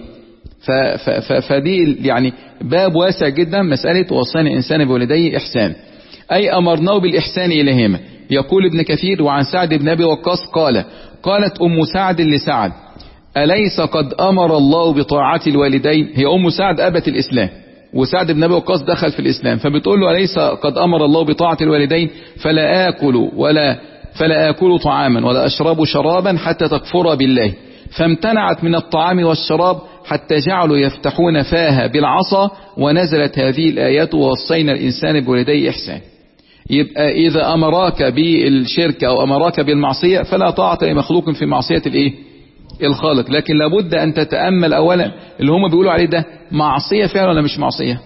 فدي يعني باب واسع جدا، مسألة وصينا الإنسان بوالديه إحسان أي أمرناه بالإحسان إليهما. يقول ابن كثير: وعن سعد بن أبي وقاص قال: قالت أم سعد لسعد: أليس قد أمر الله بطاعة الوالدين؟ هي أم سعد أبت الإسلام، وسعد بن أبي وقاص دخل في الإسلام، فبتقول له: أليس قد أمر الله بطاعة الوالدين؟ فلا آكل ولا فلا آكل طعاما ولا أشرب شرابا حتى تكفر بالله. فامتنعت من الطعام والشراب حتى جعلوا يفتحون فاها بالعصا، ونزلت هذه الآيات: ووصينا الإنسان بوالديه إحسان. يبقى إذا أمراك بالشرك أو أمراك بالمعصية فلا طاعة لمخلوق في معصية الإيه؟ الخالق. لكن لابد أن تتأمل أولا اللي هم بيقولوا عليه ده معصية فعلا ولا مش معصية.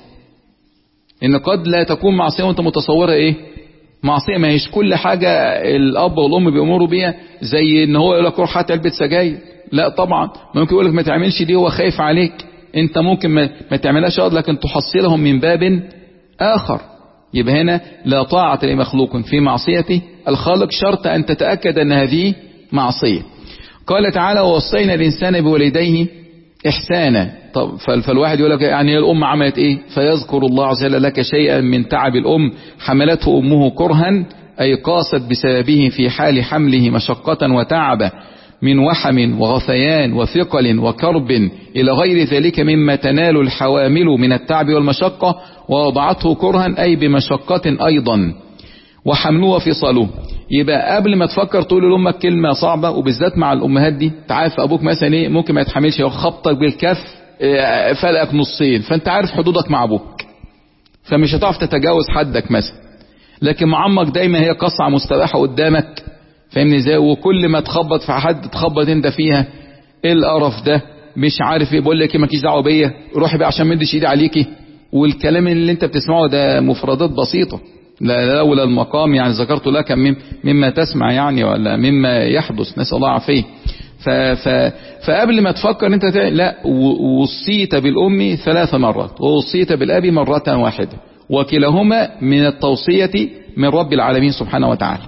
إن قد لا تكون معصية وأنت متصورة إيه؟ معصية. ما هيش كل حاجة الأب والأم بيأمروا بيها زي إن هو يقول لك روح هات علبة سجاير، لا طبعا. ممكن يقول لك ما تعملش دي، هو خايف عليك، أنت ممكن ما, ما تعملهاش لكن تحصلهم من باب آخر. يبقى هنا لا طاعة لمخلوق في معصية الخالق، شرط أن تتأكد أن هذه معصية. قال تعالى ووصينا الإنسان بوالديه إحسانا. طب فالواحد يقول لك يعني الأم عملت إيه؟ فيذكر الله عز وجل لك شيئا من تعب الأم حملته أمه كرها، أي قاست بسببه في حال حمله مشقة وتعب من وحم وغثيان وثقل وكرب إلى غير ذلك مما تنال الحوامل من التعب والمشقة، ووضعته كرها أي بمشقة أيضا، وحمله وفصاله. يبقى قبل ما تفكر تقول لأمك كلمة صعبة، وبالذات مع الأمهات دي، تعرف أبوك مثلا إيه ممكن ما يتحملش، خبطك بالكف فلقك نصين، فأنت عارف حدودك مع أبوك فمش هتعرف تتجاوز حدك مثلا. لكن مع أمك دايما هي قصعة مستباحة قدامك، فاهمني ازاي؟ وكل ما تخبط في حد تخبط انت فيها، ايه القرف ده، مش عارف ايه، بقول لك ايه مالكيش دعوه بيا، روحي بقى عشان ما اديش ايدي عليكي. والكلام اللي انت بتسمعه ده مفردات بسيطه، لا لولا المقام يعني ذكرت لك مما تسمع يعني ولا مما يحدث، نسال الله العافيه. ف ف فقبل ما تفكر انت تع... لا، وصيت بالام ثلاث مرات ووصيت بالاب مره واحده، وكلاهما من التوصيه من رب العالمين سبحانه وتعالى.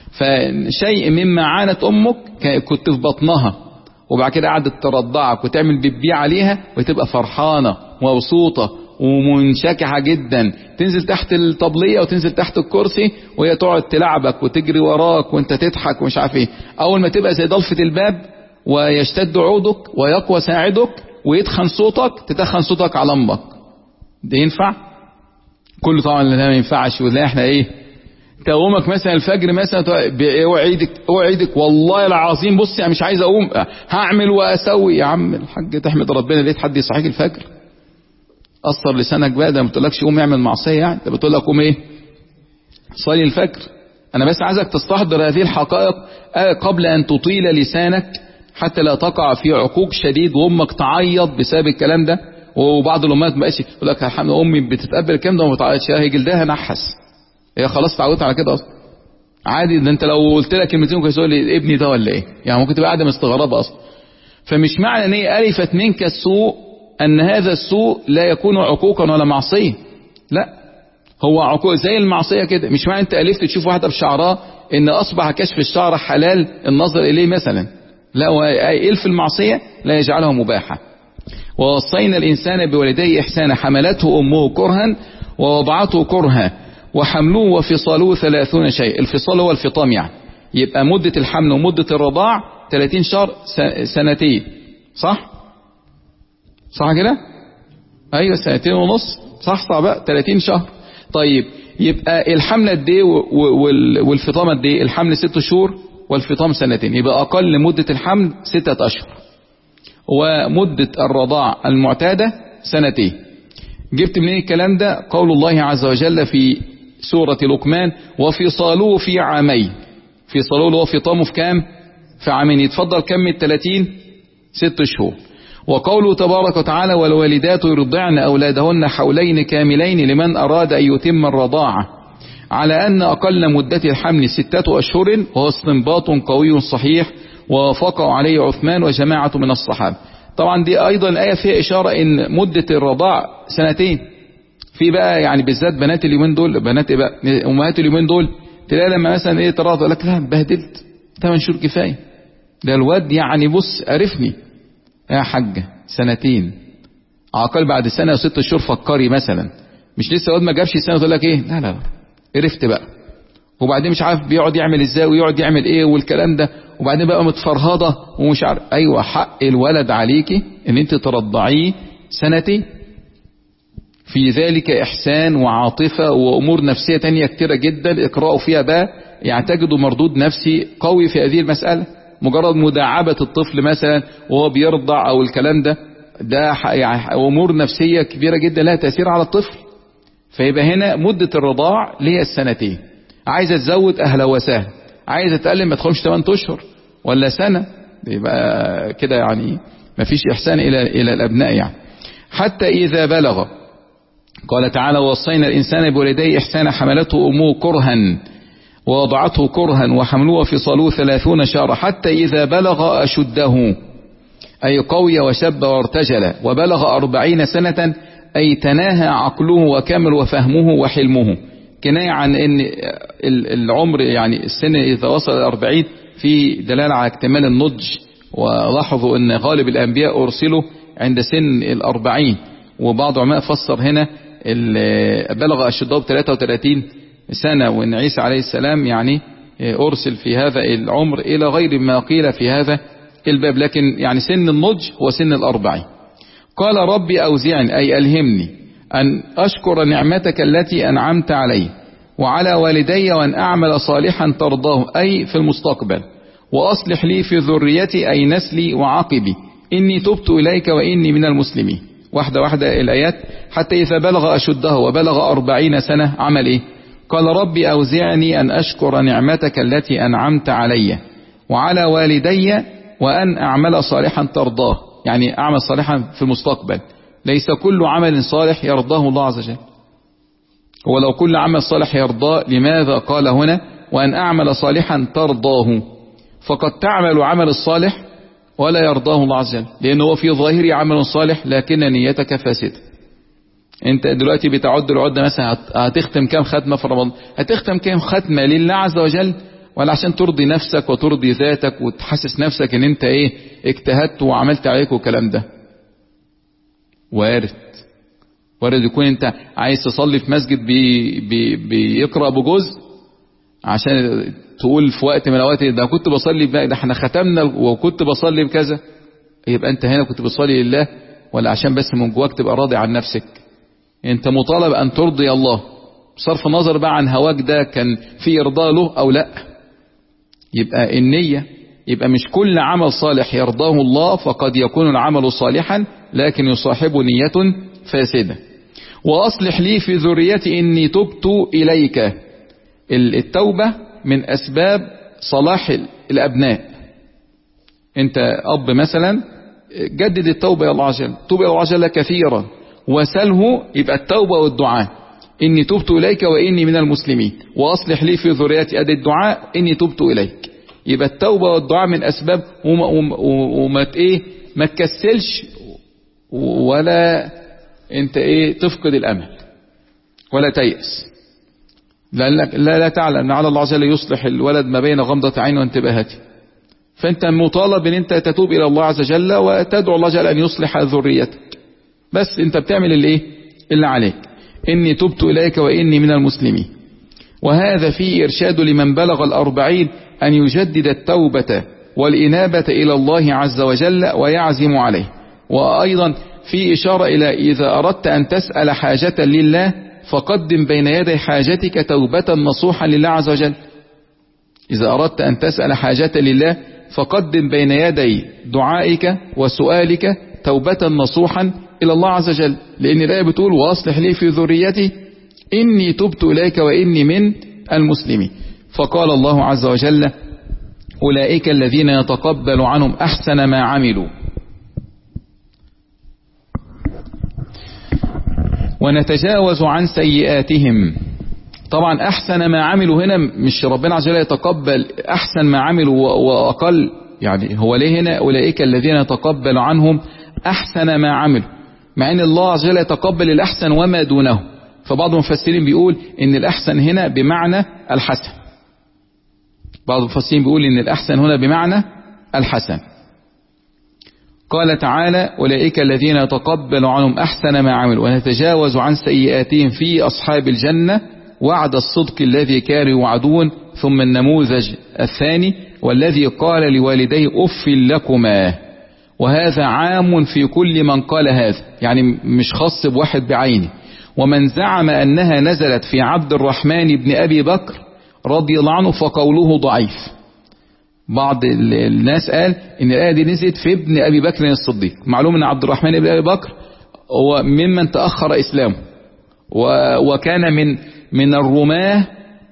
فشيء مما عانت امك كنت في بطنها وبعد كده قعدت ترضعك وتعمل بيبي عليها وتبقى فرحانه ومبسوطه ومنشكحه جدا، تنزل تحت الطبليه وتنزل تحت الكرسي وهي تقعد تلعبك وتجري وراك وانت تضحك ومش عارف ايه. اول ما تبقى زي ضلفه الباب ويشتد عودك ويقوى ساعدك ويتخن صوتك، تتخن صوتك على امك، ده ينفع؟ كله طبعا لا ما ينفعش. ولا احنا ايه تقومك مثلا الفجر مثلا اوعيدك اوعيدك والله العظيم بص يعني مش عايز اقوم هعمل واسوي. يا عم الحاج تحمد ربنا لقيت حد يصحيك الفجر؟ قصر لسانك بقى، ده ما بتقولكش قوم اعمل معصيه يعني، ده بتقول لك قوم ايه صلي الفجر. انا بس عايزك تستحضر هذه الحقائق قبل ان تطيل لسانك حتى لا تقع في عقوق شديد وامك تعيط بسبب الكلام ده. وبعض الامهات ما بقاش يقول لك الحمد امي بتتقبل الكلام ده وما بتعيطش، هي جلدها نحس، هي خلاص اتعودت على كده اصلا عادي. ده انت لو قلت لك كلمتين ممكن تقول لي ابني ده ولا ايه يعني، ممكن تبقى قاعده مستغربه اصلا. فمش معنى ان هي الفت منك السوء ان هذا السوء لا يكون عقوقا ولا معصيه، لا هو عقوق زي المعصيه كده. مش معنى انت الفت تشوف واحده بشعرها ان اصبح كشف الشعر حلال النظر اليه مثلا، لا، الف المعصيه لا يجعله مباحا. ووصينا الانسان بوالديه احسانا حملته امه كرها ووضعته كرها وحمله وفصاله ثلاثون شيء. الفصال هو الفطام يعني، يبقى مدة الحمل ومدة الرضاع ثلاثين شهر، سنتين، صح صح كده؟ ايوه سنتين ونص، صح صح بقى ثلاثين شهر. طيب يبقى الحمل قد ايه والفطام قد ايه؟ الحمل ست شهور والفطام سنتين، يبقى اقل مدة الحمل ستة اشهر ومدة الرضاع المعتادة سنتين. جبت منين الكلام ده؟ قول الله عز وجل في سورة لقمان وفصاله في عامين. فصاله اللي هو فطامه في كام؟ في عامين. يتفضل كم من الثلاثين؟ ست شهور. وقوله تبارك وتعالى والوالدات يرضعن أولادهن حولين كاملين لمن أراد أن يتم الرضاعة، على أن أقل مدة الحمل ستة أشهر، وهو استنباط قوي صحيح ووافقه عليه عثمان وجماعة من الصحابة. طبعا دي أيضا آية فيها إشارة إن مدة الرضاع سنتين. في بقى يعني بالذات بنات اليومين دول، بنات بقى أمهات اليومين دول تلاقي لما مثلا إيه تراضى يقول لك لا بهدلت ثمان شهور كفاية، ده الواد يعني بص قرفني يا حاجة سنتين، عقل بعد سنة وست شهور فكري مثلا، مش لسه الواد ما جابش سنة تقول لك إيه لا لا قرفت بقى، وبعدين مش عارف بيقعد يعمل إزاي ويقعد يعمل إيه والكلام ده، وبعدين بقى متفرهضة ومش عارف. أيوة حق الولد عليكي إن أنت ترضعيه سنتين، في ذلك إحسان وعاطفة وأمور نفسية تانية كتيرة جدا اقرأوا فيها بقى يعني تجدوا مردود نفسي قوي في هذه المسألة. مجرد مداعبة الطفل مثلا وهو بيرضع أو الكلام ده، ده يعني أمور نفسية كبيرة جدا لها تأثير على الطفل. فيبقى هنا مدة الرضاع ليها السنتين. عايزة تزود أهلا وسهلا، عايزة تقلل ما تدخلش ثمانية أشهر ولا سنة، يبقى كده يعني ما فيش إحسان إلى إلى الأبناء يعني. حتى إذا بلغ، قال تعالى ووصينا الإنسان بوالديه إحسانا حملته أمه كرها ووضعته كرها وحملوه وفصاله ثلاثون شهرا حتى إذا بلغ أشده، أي قوي وشب وارتجل، وبلغ أربعين سنة أي تناهى عقله وكمل وفهمه وحلمه، كناية عن أن العمر يعني السن إذا وصل الأربعين في دلالة على اكتمال النضج. ولاحظوا أن غالب الأنبياء أرسلوا عند سن الأربعين، وبعض علماء فسر هنا بلغ أشده بثلاثة وثلاثين سنة، وأن عيسى عليه السلام يعني أرسل في هذا العمر إلى غير ما قيل في هذا الباب، لكن يعني سن النضج هو سن الأربعين. قال ربي أوزعني أي ألهمني أن أشكر نعمتك التي أنعمت علي وعلى والدي وأن أعمل صالحا ترضاه أي في المستقبل، وأصلح لي في ذريتي أي نسلي وعقبي، إني تبت إليك وإني من المسلمين. واحدة واحدة الآيات. حتى إذا بلغ أشده وبلغ أربعين سنة عمل إيه؟ قال ربي أوزعني أن أشكر نعمتك التي أنعمت علي وعلى والدي وأن أعمل صالحا ترضاه، يعني أعمل صالحا في المستقبل. ليس كل عمل صالح يرضاه الله عز وجل، هو لو كل عمل صالح يرضاه لماذا قال هنا وأن أعمل صالحا ترضاه؟ فقد تعمل عمل الصالح ولا يرضاه الله عز وجل، لأنه هو في ظاهره عمل صالح لكن نيتك فاسدة. انت دلوقتي بتعد العدة مثلا هتختم كام ختمة في رمضان؟ هتختم كام ختمة لله عز وجل ولا عشان ترضي نفسك وترضي ذاتك وتحسس نفسك ان انت ايه اجتهدت وعملت عليك والكلام ده؟ وارد وارد يكون انت عايز تصلي في مسجد بي بي بيقرأ بجزء عشان تقول في وقت من الاوقات ده كنت بصلي، ده احنا ختمنا وكنت بصلي بكذا. يبقى انت هنا كنت بتصلي لله ولا عشان بس من جواك تبقى راضي عن نفسك؟ انت مطالب ان ترضي الله بصرف النظر بقى عن هواك ده كان في ارضاء له او لا. يبقى النية، يبقى مش كل عمل صالح يرضاه الله، فقد يكون العمل صالحا لكن يصاحب نية فاسدة. وأصلح لي في ذريتي إني تبت إليك. التوبة من أسباب صلاح الأبناء. أنت أب مثلا جدد التوبة إلى الله عز وجل، توب إلى الله عز وجل كثيرا وسله، يبقى التوبة والدعاء إني تبت إليك وإني من المسلمين، وأصلح لي في ذريتي أدي الدعاء إني تبت إليك. يبقى التوبة والدعاء من أسباب، وما, وما, وما إيه ما تكسلش ولا أنت إيه تفقد الأمل ولا تيأس، لأنك لا, لا تعلم أن على الله عز وجل يصلح الولد ما بين غمضة عين وانتباهته. فأنت مطالب أن أنت تتوب إلى الله عز وجل وتدعو الله جل أن يصلح ذريتك، بس أنت بتعمل اللي إيه اللي عليك. إني تبت إليك وإني من المسلمين. وهذا فيه إرشاد لمن بلغ الأربعين أن يجدد التوبة والإنابة إلى الله عز وجل ويعزم عليه. وأيضا في إشارة إلى إذا أردت أن تسأل حاجة لله فقدم بين يدي حاجتك توبة نصوحا لله عز وجل. إذا أردت أن تسأل حاجة لله فقدم بين يدي دعائك وسؤالك توبة نصوحا إلى الله عز وجل، لأن الآية بتقول وأصلح لي في ذريتي إني تبت إليك وإني من المسلمين. فقال الله عز وجل أولئك الذين يتقبل عنهم أحسن ما عملوا ونتجاوز عن سيئاتهم. طبعا أحسن ما عملوا هنا مش ربنا عز وجل يتقبل أحسن ما عملوا وأقل، يعني هو ليه هنا أولئك الذين يتقبل عنهم أحسن ما عملوا، مع أن الله عز وجل يتقبل الأحسن وما دونه. فبعض المفسرين بيقول إن الأحسن هنا بمعنى الحسن، بعض المفسرين بيقول إن الأحسن هنا بمعنى الحسن. قال تعالى أولئك الذين يتقبل عنهم أحسن ما عملوا ونتجاوز عن سيئاتهم في أصحاب الجنة وعد الصدق الذي كانوا يوعدون. ثم النموذج الثاني والذي قال لوالديه أف لكما، وهذا عام في كل من قال هذا، يعني مش خاص بواحد بعينه. ومن زعم أنها نزلت في عبد الرحمن بن أبي بكر رضي الله عنه فقوله ضعيف. بعض الناس قال إن الآية دي نزلت في ابن أبي بكر الصديق. معلوم أن عبد الرحمن بن أبي بكر هو ممن تأخر إسلامه وكان من من الرماة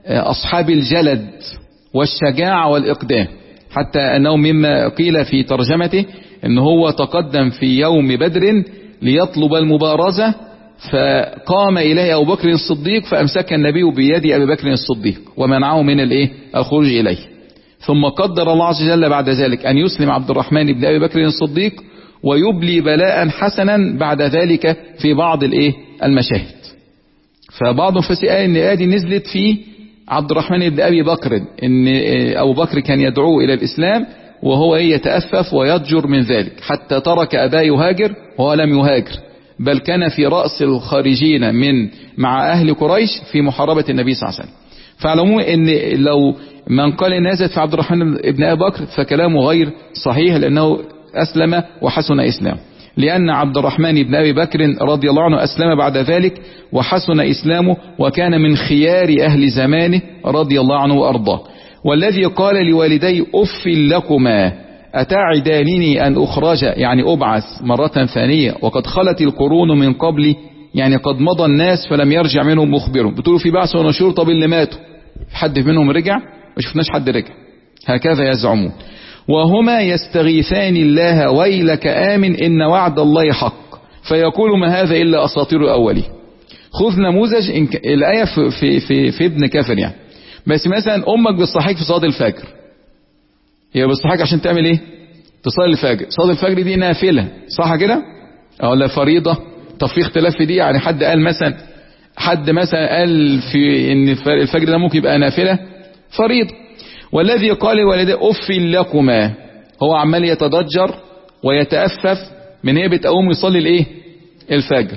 أصحاب الجلد والشجاعة والإقدام، حتى أنه مما قيل في ترجمته أنه هو تقدم في يوم بدر ليطلب المبارزة، فقام إليه أبو بكر الصديق فأمسك النبي بيد أبي بكر الصديق ومنعه من الإيه الخروج إليه، ثم قدر الله عز وجل بعد ذلك أن يسلم عبد الرحمن بن أبي بكر الصديق ويبلي بلاء حسنا بعد ذلك في بعض الإيه المشاهد. فبعض المفسرين قال إن آدي نزلت في عبد الرحمن بن أبي بكر، إن أبو بكر كان يدعوه إلى الإسلام وهو يتأفف ويضجر من ذلك حتى ترك أباه يهاجر وهو لم يهاجر، بل كان في رأس الخارجين من مع أهل قريش في محاربة النبي صلى الله عليه وسلم. فاعلموا إن لو من قال نازل في عبد الرحمن بن أبي بكر فكلامه غير صحيح، لأنه أسلم وحسن إسلام، لأن عبد الرحمن بن أبي بكر رضي الله عنه أسلم بعد ذلك وحسن إسلامه وكان من خيار أهل زمانه رضي الله عنه وأرضاه. والذي قال لوالدي أف لكما أتعدانني أن أخرج يعني أبعث مرة ثانية وقد خلت القرون من قبلي، يعني قد مضى الناس فلم يرجع منهم مخبرهم. بتقولوا في بعث ونشور، طب اللي ماتوا حد منهم رجع؟ ما شفناش حد رجع، هكذا يزعمون. وهما يستغيثان الله ويلك آمن إن وعد الله حق، فيقول ما هذا إلا أساطير الأولين. خذ نموذج إن ك... الآية في, في, في, في ابن كافر يعني، بس مثلا أمك بتصحيك في صلاة الفجر، هي بتصحيك عشان تعمل إيه؟ تصلي الفجر. صلاة الفجر دي نافلة صح كده؟ أو لا فريضة؟ طب في اختلاف في دي، يعني حد قال مثلا حد مثلا قال في إن الفجر ده ممكن يبقى نافلة فريضة. والذي قال والدي أف لكما، هو عمال يتضجر ويتأفف من هي بتقوم يصلي الايه الفجر،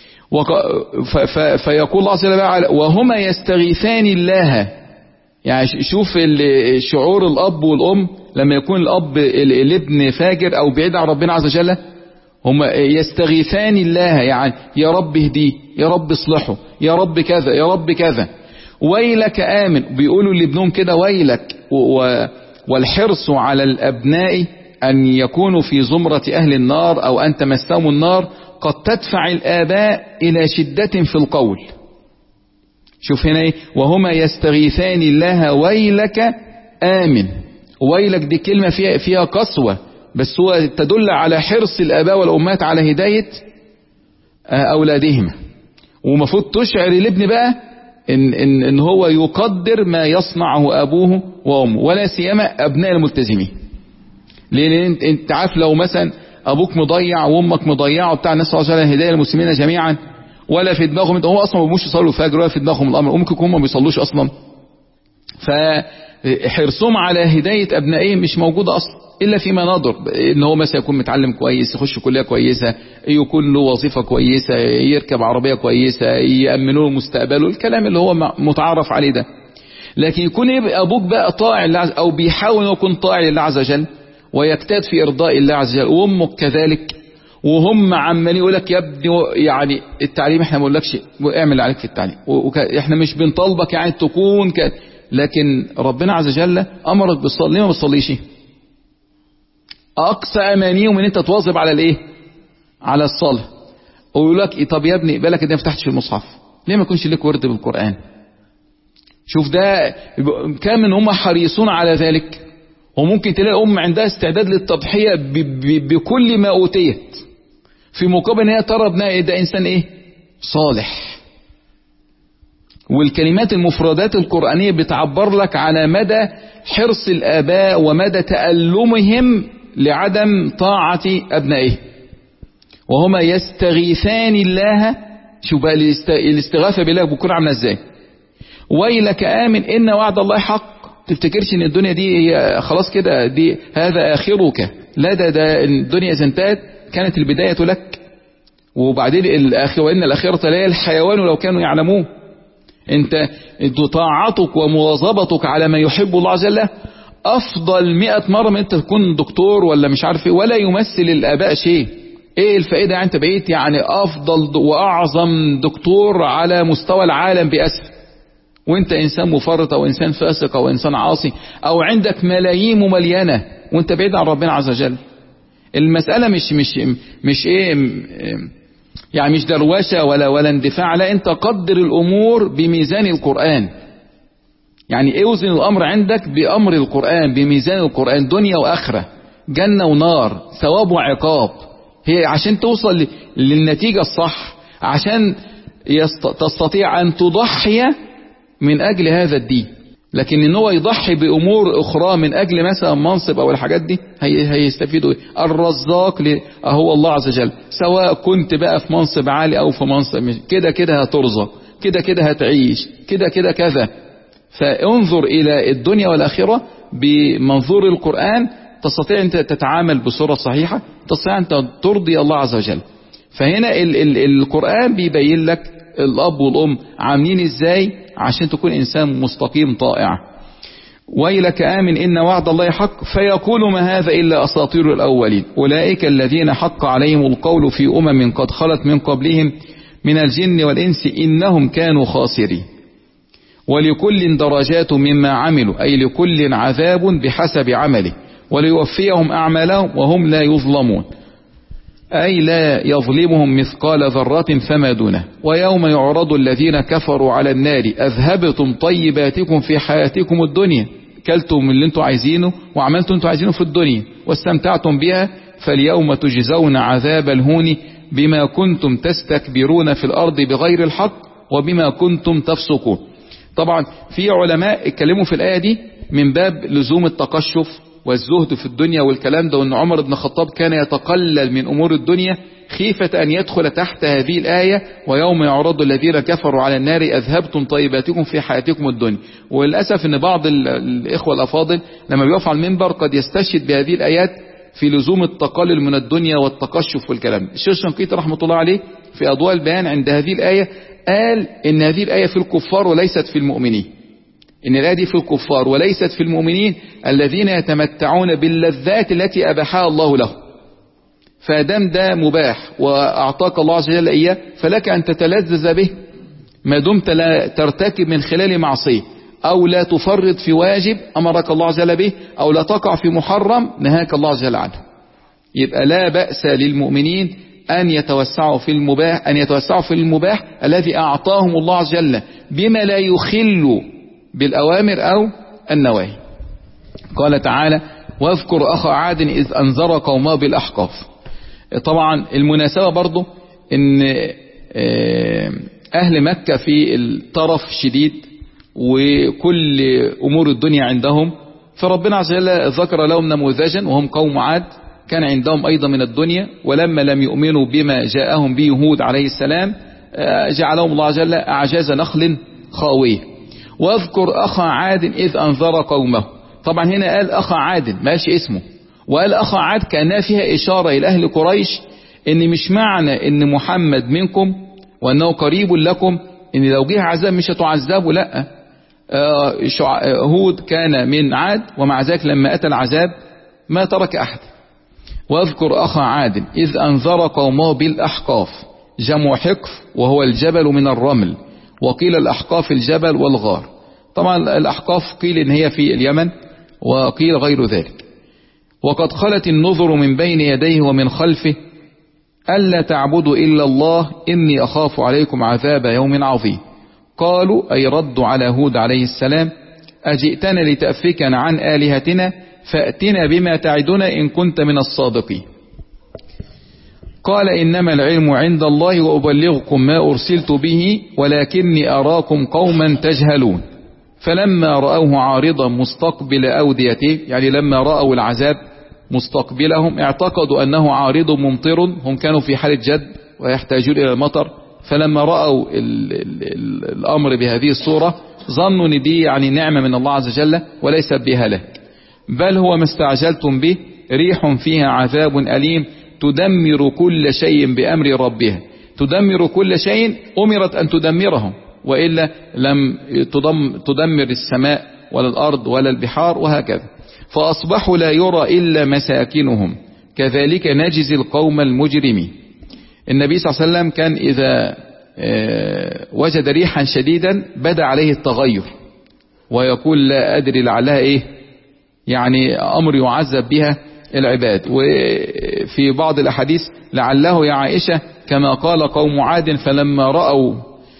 فيقول الله عز وجل وهما يستغيثان الله. يعني شوف شعور الأب والأم لما يكون الأب الابن فاجر أو بعيد عن ربنا عز وجل، هما يستغيثان الله، يعني يا رب اهديه، يا رب اصلحه، يا رب كذا، يا رب كذا. ويلك آمن، بيقولوا لابنهم كده ويلك. والحرص على الأبناء أن يكونوا في زمرة أهل النار أو أن تمسهم النار قد تدفع الآباء إلى شدة في القول. شوف هنا ايه، وهما يستغيثان الله ويلك آمن. ويلك دي كلمة فيها, فيها قسوة، بس هو تدل على حرص الآباء والأمات على هداية أولادهم، ومفروض تشعر الابن بقى إن, إن, إن هو يقدر ما يصنعه أبوه وأمه، ولا سيما أبناء الملتزمين. لأن أنت عارف لو مثلا أبوك مضيع وأمك مضيعة وبتاع، الناس صلى الله عليه وسلم هداية المسلمين جميعا، ولا في دماغهم هو أصلا ما بيقوموش يصلوا الفجر ولا في دماغهم الأمر، ممكن يكونوا ما بيصلوش أصلا. فحرصهم على هداية أبنائهم مش موجودة أصلا إلا فيما نظر، إن هو مثلا يكون متعلم كويس، يخش كلية كويسة، يكون له وظيفة كويسة، يركب عربية كويسة، يأمنوا له مستقبله، الكلام اللي هو متعرف عليه ده. لكن يكون يبقى أبوك بقى طاعع لله أو بيحاول يكون طاعع لله عز وجل ويجتهد في إرضاء الله عز وجل، وأمك كذلك، وهم عمالين يقول لك يا ابني يعني التعليم احنا ما بنقولكش اعمل اللي عليك في التعليم، احنا مش بنطالبك يعني تكون ك... لكن ربنا عز وجل امرك بالصلاه، ليه ما بتصليش؟ اقصى امانيهم ان انت تواظب على الايه؟ على الصلاه. ويقول لك طب يا ابني بالك انت ما فتحتش المصحف، ليه ما يكونش لك ورد بالقران؟ شوف ده كم من هم حريصون على ذلك. وممكن تلاقي ام عندها استعداد للتضحيه ب... ب... بكل ما اوتيت في مقابل ان هي ترى ابنها ده انسان ايه؟ صالح. والكلمات المفردات القرآنية بتعبر لك على مدى حرص الآباء ومدى تألمهم لعدم طاعة أبنائه. وهما يستغيثان الله. شوف بقى الاستغاثة بالله بتكون عاملة ازاي؟ ويلك آمن إن وعد الله حق. تفتكرش ان الدنيا دي هي خلاص كده، دي هذا آخرك. لا، ده, ده الدنيا إذا انتهت كانت البداية لك، وبعدين الآخرة وإن الآخرة لا الحيوان لو كانوا يعلمون. انت طاعتك ومواظبتك على ما يحب الله عز وجل افضل مئة مرة من انت تكون دكتور ولا مش عارف ايه، ولا يمثل الاباء شيء. ايه الفائدة؟ يعني انت بقيت يعني افضل واعظم دكتور على مستوى العالم باسر، وانت انسان مفرط او انسان فاسق او انسان عاصي، او عندك ملايين مملينة وانت بعيد عن ربنا عز وجل. المسألة مش مش مش ايه يعني مش دروشة ولا ولا اندفاع، لا، انت قدر الامور بميزان القرآن. يعني اوزن الأمر عندك بأمر القرآن، بميزان القرآن، دنيا وآخرة، جنة ونار، ثواب وعقاب. هي عشان توصل للنتيجة الصح، عشان تستطيع أن تضحي من أجل هذا الدين. لكن ان هو يضحي بأمور أخرى من أجل مثلا منصب أو الحاجات دي، هي هيستفيدوا ايه؟ الرزاق هو الله عز وجل، سواء كنت بقى في منصب عالي أو في منصب، كده كده هترزق، كده كده هتعيش، كده كده كذا. فانظر إلى الدنيا والآخرة بمنظور القرآن، تستطيع أن تتعامل بصورة صحيحة، تستطيع أن ترضي الله عز وجل. فهنا ال ال القرآن بيبين لك الأب والأم عاملين إزاي عشان تكون إنسان مستقيم طائع. ويلك آمن إن وعد الله حق فيقول ما هذا إلا أساطير الأولين أولئك الذين حق عليهم القول في أمم قد خلت من قبلهم من الجن والإنس إنهم كانوا خاسرين. ولكل درجات مما عملوا أي لكل عذاب بحسب عمله وليوفيهم أعمالهم وهم لا يظلمون أي لا يظلمهم مثقال ذرة فما دونه. ويوم يعرض الذين كفروا على النار أذهبتم طيباتكم في حياتكم الدنيا، كلتم اللي انتم عايزينه وعملتم انتم عايزينه في الدنيا واستمتعتم بها، فاليوم تجزون عذاب الهون بما كنتم تستكبرون في الأرض بغير الحق وبما كنتم تفسقون. طبعا في علماء اتكلموا في الآية دي من باب لزوم التقشف والزهد في الدنيا والكلام ده، وان عمر بن الخطاب كان يتقلل من امور الدنيا خيفة ان يدخل تحت هذه الآية ويوم يعرض الذين كفروا على النار اذهبتم طيباتكم في حياتكم الدنيا. وللأسف ان بعض الاخوة الافاضل لما بيقف على المنبر قد يستشهد بهذه الآيات في لزوم التقلل من الدنيا والتقشف والكلام. الشيخ الشنقيطي رحمة الله عليه في اضواء البيان عند هذه الآية قال ان هذه الآية في الكفار وليست في المؤمنين، إن الآية دي في الكفار وليست في المؤمنين الذين يتمتعون باللذات التي أباحها الله له. فدام ده مباح وأعطاك الله عز وجل إياه فلك أن تتلذذ به ما دمت لا ترتكب من خلال معصية أو لا تفرط في واجب أمرك الله عز وجل به أو لا تقع في محرم نهاك الله عز وجل عنه. يبقى لا بأس للمؤمنين أن يتوسعوا في المباح أن يتوسعوا في المباح الذي أعطاهم الله عز وجل بما لا يخل بالأوامر أو النواهي. قال تعالى واذكر أخا عاد إذ أنذر قومه بالأحقاف. طبعا المناسبة برضو ان أهل مكة في الطرف شديد وكل أمور الدنيا عندهم، فربنا عز وجل ذكر لهم نموذجا وهم قوم عاد كان عندهم أيضا من الدنيا، ولما لم يؤمنوا بما جاءهم به هود عليه السلام جعلهم الله عز وجل أعجاز نخل خاوية. واذكر أخا عاد إذ أنذر قومه. طبعا هنا قال أخا عاد ماشي اسمه، وقال أخا عاد كان فيها إشارة إلى أهل قريش إن مش معنى إن محمد منكم وأنه قريب لكم إن لو جه عذاب مش هتعذبوا، لا. هود كان من عاد ومع ذلك لما أتى العذاب ما ترك أحد. واذكر أخا عاد إذ أنذر قومه بالأحقاف، جمع حقف وهو الجبل من الرمل، وقيل الأحقاف الجبل والغار. طبعا الأحقاف قيل إن هي في اليمن وقيل غير ذلك. وقد خلت النذر من بين يديه ومن خلفه ألا تعبدوا إلا الله إني أخاف عليكم عذاب يوم عظيم. قالوا أي ردوا على هود عليه السلام أجئتنا لتأفكنا عن آلهتنا فأتنا بما تعدنا إن كنت من الصادقين. قال إنما العلم عند الله وأبلغكم ما أرسلت به ولكني أراكم قوما تجهلون. فلما رأوه عارضا مستقبل أوديته، يعني لما رأوا العذاب مستقبلهم اعتقدوا أنه عارض ممطر، هم كانوا في حالة جد ويحتاجون إلى المطر، فلما رأوا ال ال ال الأمر بهذه الصورة ظنوا ان دي يعني نعمة من الله عز وجل وليست بهلاك، بل هو ما استعجلتم به ريح فيها عذاب أليم تدمر كل شيء بأمر ربها. تدمر كل شيء أمرت أن تدمرهم، وإلا لم تدم تدمر السماء ولا الأرض ولا البحار وهكذا. فأصبحوا لا يرى إلا مساكنهم كذلك نجزي القوم المجرمين. النبي صلى الله عليه وسلم كان إذا وجد ريحا شديدا بدا عليه التغير ويقول لا أدري لعلها إيه، يعني أمر يعذب بها العباد. وفي بعض الأحاديث لعله يا عائشة كما قال قوم عاد فلما رأوا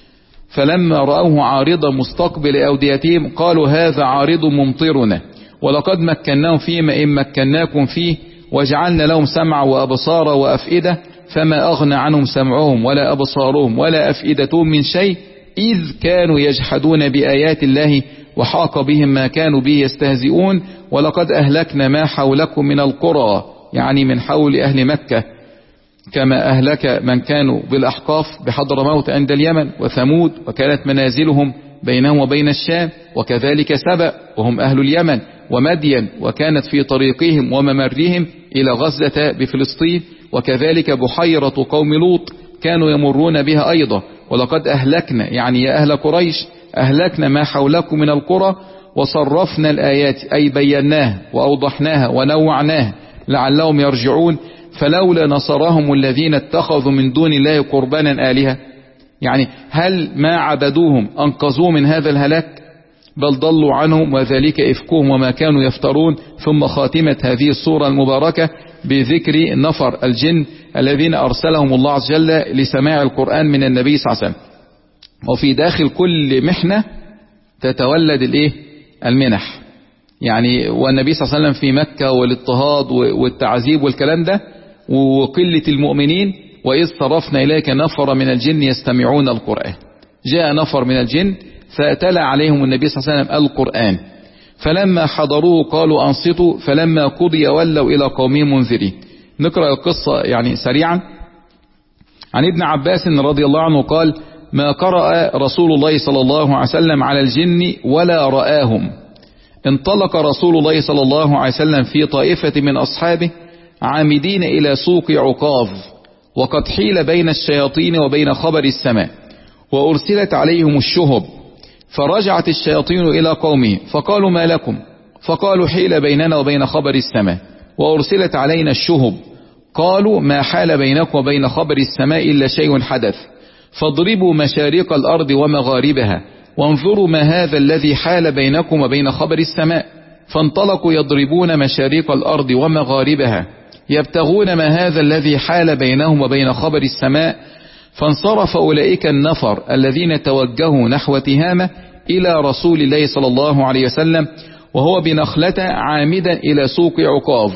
فلما رأوه عارضا مستقبل أوديتهم قالوا هذا عارض ممطرنا ولقد مكناهم فيما إن مكناكم فيه وجعلنا لهم سمع وأبصار وأفئدة فما أغنى عنهم سمعهم ولا أبصارهم ولا أفئدتهم من شيء إذ كانوا يجحدون بآيات الله وحاق بهم ما كانوا به يستهزئون ولقد أهلكنا ما حولكم من القرى يعني من حول أهل مكة كما أهلك من كانوا بالأحقاف بحضرموت عند اليمن وثمود وكانت منازلهم بينهم وبين الشام وكذلك سبأ وهم أهل اليمن ومدين وكانت في طريقهم وممرهم إلى غزة بفلسطين وكذلك بحيرة قوم لوط كانوا يمرون بها أيضا ولقد أهلكنا يعني يا أهل قريش أهلكنا ما حولكم من القرى وصرفنا الآيات أي بيناها وأوضحناها ونوعناها لعلهم يرجعون فلولا نصرهم الذين اتخذوا من دون الله قربانا آلهة يعني هل ما عبدوهم أنقذوا من هذا الهلاك بل ضلوا عنهم وذلك إفكهم وما كانوا يفترون. ثم خاتمة هذه السورة المباركة بذكر نفر الجن الذين أرسلهم الله عز وجل لسماع القرآن من النبي صلى الله عليه وسلم. وفي داخل كل محنة تتولد الايه المنح يعني والنبي صلى الله عليه وسلم في مكة والاضطهاد والتعذيب والكلام ده وقلة المؤمنين وإذ صرفنا إليك نفر من الجن يستمعون القرآن جاء نفر من الجن فأتلى عليهم النبي صلى الله عليه وسلم القرآن فلما حضروه قالوا أنصتوا فلما قضي ولوا إلى قومهم منذرين. نقرأ القصة يعني سريعا. عن ابن عباس رضي الله عنه قال ما قرأ رسول الله صلى الله عليه وسلم على الجن ولا رآهم. انطلق رسول الله صلى الله عليه وسلم في طائفة من أصحابه عامدين إلى سوق عكاظ وقد حيل بين الشياطين وبين خبر السماء وأرسلت عليهم الشهب فرجعت الشياطين إلى قومه فقالوا ما لكم فقالوا حيل بيننا وبين خبر السماء وأرسلت علينا الشهب قالوا ما حال بينكم وبين خبر السماء إلا شيء حدث فاضربوا مشارق الأرض ومغاربها وانظروا ما هذا الذي حال بينكم وبين خبر السماء فانطلقوا يضربون مشارق الأرض ومغاربها يبتغون ما هذا الذي حال بينهم وبين خبر السماء فانصرف أولئك النفر الذين توجهوا نحو تهامة إلى رسول الله صلى الله عليه وسلم وهو بنخلة عامدا إلى سوق عكاظ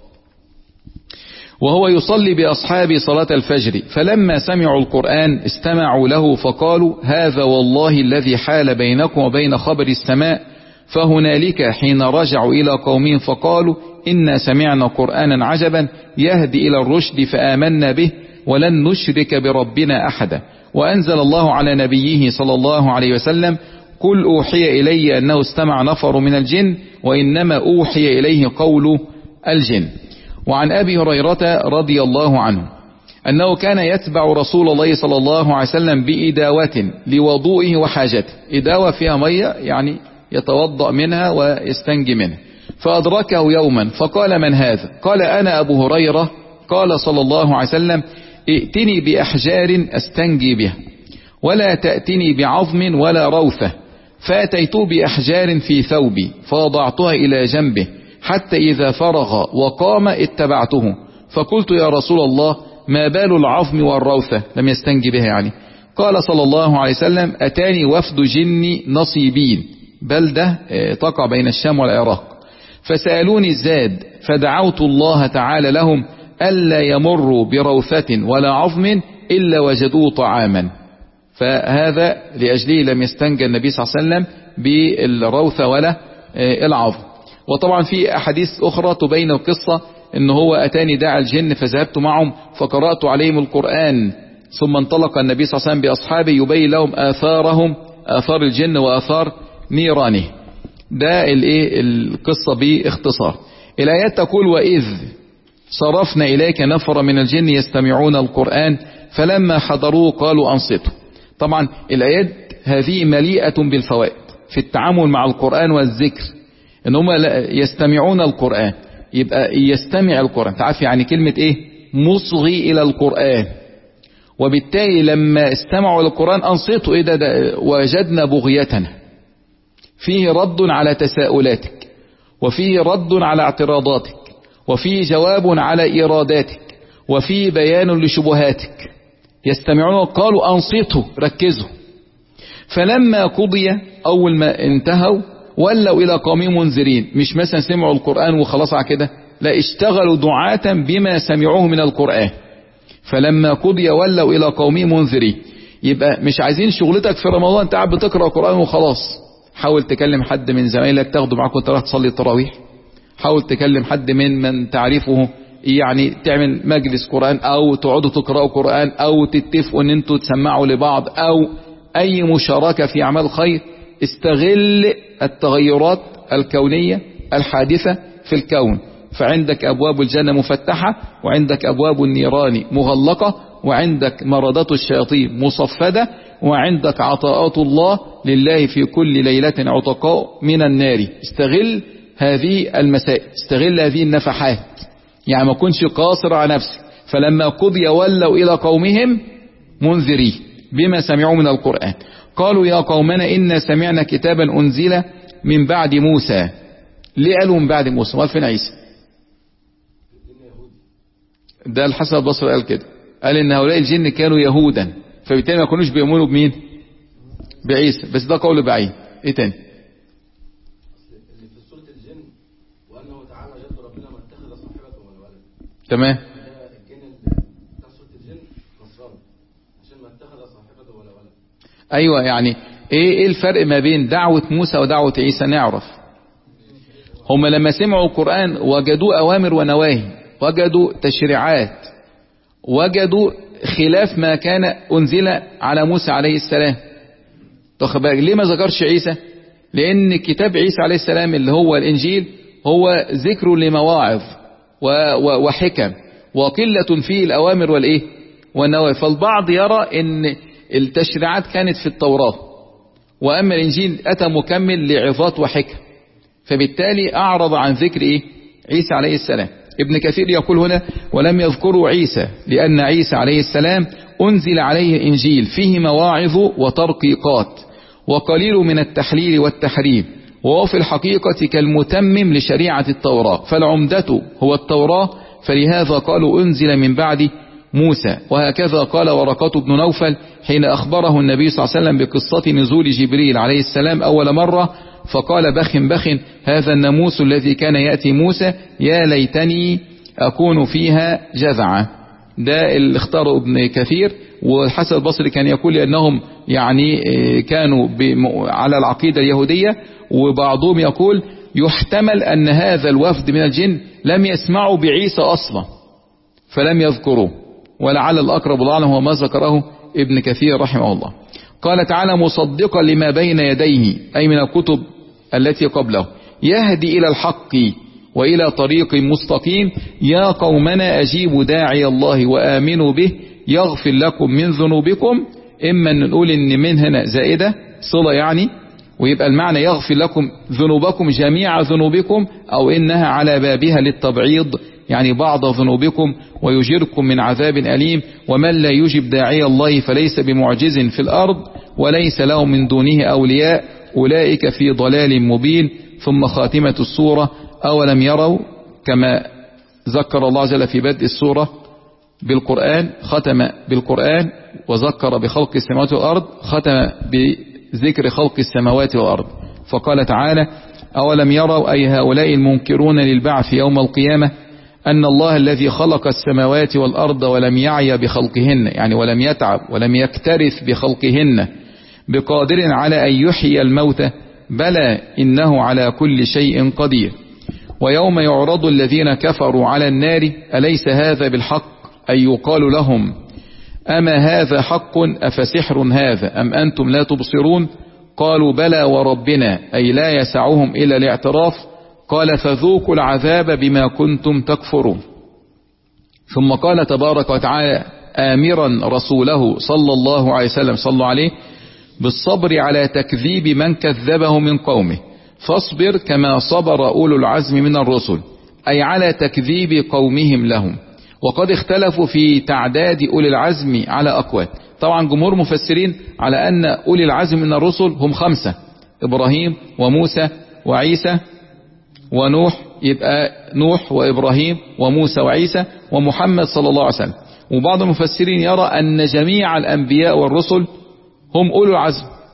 وهو يصلي بأصحابه صلاة الفجر فلما سمعوا القرآن استمعوا له فقالوا هذا والله الذي حال بينكم وبين خبر السماء فهنالك حين رجعوا إلى قومهم فقالوا إنا سمعنا قرآنا عجبا يهدي إلى الرشد فآمنا به ولن نشرك بربنا أحدا وأنزل الله على نبيه صلى الله عليه وسلم قل أوحي إلي أنه استمع نفر من الجن وإنما أوحي إليه قول الجن. وعن أبي هريرة رضي الله عنه أنه كان يتبع رسول الله صلى الله عليه وسلم بإداوة لوضوئه وحاجته إداوة فيها مية يعني يتوضأ منها ويستنجي منها فأدركه يوما فقال من هذا قال أنا أبو هريرة قال صلى الله عليه وسلم ائتني بأحجار أستنجي بها ولا تأتني بعظم ولا روثة فأتيت بأحجار في ثوبي فوضعتها إلى جنبه حتى إذا فرغ وقام اتبعته فقلت يا رسول الله ما بال العظم والروثة لم يستنجي بها يعني قال صلى الله عليه وسلم أتاني وفد جن نصيبين بلدة تقع بين الشام والعراق فسألوني الزاد فدعوت الله تعالى لهم ألا يمروا بروثة ولا عظم إلا وجدوا طعاما فهذا لأجله لم يستنجى النبي صلى الله عليه وسلم بالروثة ولا العظم. وطبعا في أحاديث أخرى تبين القصة إن هو أتاني داعي الجن فذهبت معهم فقرأت عليهم القرآن ثم انطلق النبي صلى الله عليه وسلم بأصحابه يبين لهم آثارهم آثار الجن وآثار نيرانه. ده الايه القصة باختصار. الآيات تقول وإذ صرفنا إليك نفر من الجن يستمعون القرآن فلما حضروه قالوا أنصتوا. طبعا الآيات هذه مليئة بالفوائد في التعامل مع القرآن والذكر ان هم يستمعون القرآن يبقى يستمع القرآن تعرف يعني كلمة ايه مصغي الى القرآن وبالتالي لما استمعوا القرآن انصتوا ايه ده, ده وجدنا بغيتنا فيه رد على تساؤلاتك وفيه رد على اعتراضاتك وفيه جواب على إيراداتك وفيه بيان لشبهاتك يستمعون قالوا أنصتوا ركزوا فلما قضي أول ما انتهوا ولوا إلى قومهم منذرين. مش مثلا سمعوا القرآن وخلاص على كده، لا، اشتغلوا دعاة بما سمعوه من القرآن. فلما قضي ولوا إلى قومهم منذرين. يبقى مش عايزين شغلتك في رمضان انت قاعد بتقرأ قرآن وخلاص. حاول تكلم حد من زمايلك تاخده معاك وانت رايح تصلي التراويح. حاول تكلم حد من من تعرفه، يعني تعمل مجلس قرآن او تقعدوا تقرأوا قرآن او تتفقوا ان انتوا تسمعوا لبعض او اي مشاركة في اعمال خير. استغل التغيرات الكونية الحادثة في الكون. فعندك ابواب الجنة مفتحة، وعندك ابواب النيران مغلقة، وعندك مرضات الشياطين مصفدة، وعندك عطاءات الله لله في كل ليلة عتقاء من النار. استغل هذه المسائل، استغل هذه النفحات، يعني ما كنش قاصر على نفسك. فلما قضي ولوا إلى قومهم منذرين بما سمعوا من القرآن. قالوا يا قومنا إنا سمعنا كتابا أنزل من بعد موسى. ليه قالوا من بعد موسى؟ قال فين عيسى؟ ده الحسن البصري قال كده، قال إن هؤلاء الجن كانوا يهودا، فبالتالي ما كانوش بيؤمنوا بمين؟ بعيسى. بس ده قول بعيد. ايه تاني؟ تمام. ايوه، يعني ايه ايه الفرق ما بين دعوة موسى ودعوة عيسى؟ نعرف. هم لما سمعوا القرآن وجدوا اوامر ونواهي، وجدوا تشريعات، وجدوا خلاف ما كان انزل على موسى عليه السلام. تاخد بالك ليه ما ذكرش عيسى؟ لان كتاب عيسى عليه السلام اللي هو الانجيل هو ذكر لمواعظ وحكم، وقلة فيه الأوامر والإيه والنواهي. فالبعض يرى أن التشريعات كانت في التوراة، وأما الإنجيل أتى مكمل لعظات وحكم، فبالتالي أعرض عن ذكر إيه؟ عيسى عليه السلام. ابن كثير يقول هنا ولم يذكروا عيسى لأن عيسى عليه السلام أنزل عليه إنجيل فيه مواعظ وترقيقات وقليل من التحليل والتحريم، وهو في الحقيقة كالمتمم لشريعة التوراة، فالعمدة هو التوراة، فلهذا قالوا أنزل من بعد موسى. وهكذا قال ورقة بن نوفل حين أخبره النبي صلى الله عليه وسلم بقصة نزول جبريل عليه السلام أول مرة، فقال بخ بخ هذا الناموس الذي كان يأتي موسى، يا ليتني أكون فيها جذعا. ده اللي اختاره ابن كثير. والحسن البصري كان يقول لأنهم يعني كانوا على العقيدة اليهودية، وبعضهم يقول يحتمل أن هذا الوفد من الجن لم يسمعوا بعيسى أصلا فلم يذكروه، ولعل الأقرب والأعلم هو ما ذكره ابن كثير رحمه الله. قال تعالى مصدقا لما بين يديه أي من الكتب التي قبله، يهدي إلى الحق وإلى طريق مستقيم، يا قومنا أجيبوا داعي الله وآمنوا به يغفر لكم من ذنوبكم. إما نقول إن من هنا زائدة صلة يعني، ويبقى المعنى يغفر لكم ذنوبكم جميع ذنوبكم، أو إنها على بابها للتبعيض يعني بعض ذنوبكم، ويجيركم من عذاب أليم. ومن لا يجب داعي الله فليس بمعجز في الأرض وليس له من دونه أولياء أولئك في ضلال مبين. ثم خاتمة السورة أولم يروا، كما ذكر الله جل في بدء السورة بالقرآن، ختم بالقرآن وذكر بخلق السماوات والأرض، ختم بذكر خلق السماوات والأرض. فقال تعالى أولم يروا أي هؤلاء المنكرون للبعث يوم القيامة أن الله الذي خلق السماوات والأرض ولم يعي بخلقهن، يعني ولم يتعب ولم يكترث بخلقهن، بقادر على أن يحيي الموتى، بلى إنه على كل شيء قدير. ويوم يعرض الذين كفروا على النار أليس هذا بالحق، أي يقال لهم أما هذا حق أفسحر هذا أم أنتم لا تبصرون، قالوا بلى وربنا، أي لا يسعهم إلا الاعتراف. قال فذوقوا العذاب بما كنتم تكفرون. ثم قال تبارك وتعالى آمرا رسوله صلى الله عليه وسلم صلوا عليه بالصبر على تكذيب من كذبه من قومه، فاصبر كما صبر أولو العزم من الرسل، أي على تكذيب قومهم لهم. وقد اختلفوا في تعداد أولي العزم على أقوال. طبعا جمهور مفسرين على أن أولي العزم من الرسل هم خمسة، إبراهيم وموسى وعيسى ونوح، يبقى نوح وإبراهيم وموسى وعيسى ومحمد صلى الله عليه وسلم. وبعض المفسرين يرى أن جميع الأنبياء والرسل هم أولو العزم،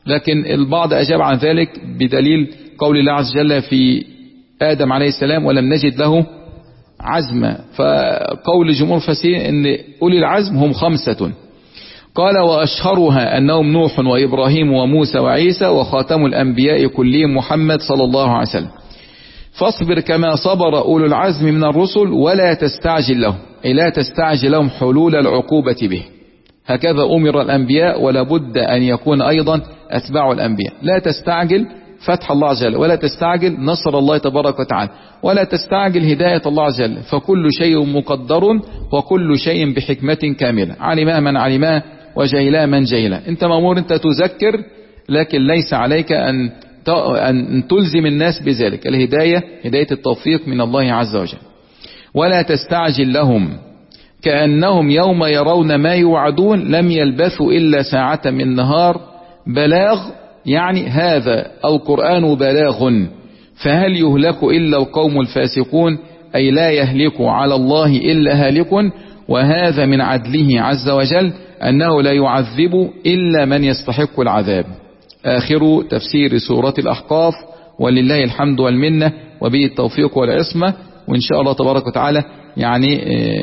لكن البعض أجاب عن ذلك بدليل قول الله عز وجل في آدم عليه السلام ولم نجد له عزما. فقول جمهور فسير أن أولي العزم هم خمسة. قال وأشهرها أنهم نوح وإبراهيم وموسى وعيسى وخاتم الأنبياء كلهم محمد صلى الله عليه وسلم. فاصبر كما صبر أولو العزم من الرسل ولا تستعجل لهم، أي لا تستعجل لهم حلول العقوبة به. هكذا أمر الأنبياء، ولا بد أن يكون أيضا أتباع الأنبياء. لا تستعجل فتح الله عز وجل، ولا تستعجل نصر الله تبارك وتعالى، ولا تستعجل هداية الله عز وجل، فكل شيء مقدر وكل شيء بحكمة كاملة، علمها من علمها وجهلها من جهلها. انت مأمور انت تذكر، لكن ليس عليك أن أن تلزم الناس بذلك. الهداية هداية التوفيق من الله عز وجل. ولا تستعجل لهم كأنهم يوم يرون ما يوعدون لم يلبثوا إلا ساعة من نهار بلاغ، يعني هذا القرآن بلاغ، فهل يهلك إلا القوم الفاسقون، أي لا يهلك على الله إلا هالك. وهذا من عدله عز وجل أنه لا يعذب إلا من يستحق العذاب. آخر تفسير سورة الأحقاف، ولله الحمد والمنة، وبه التوفيق والعصمة. وإن شاء الله تبارك وتعالى يعني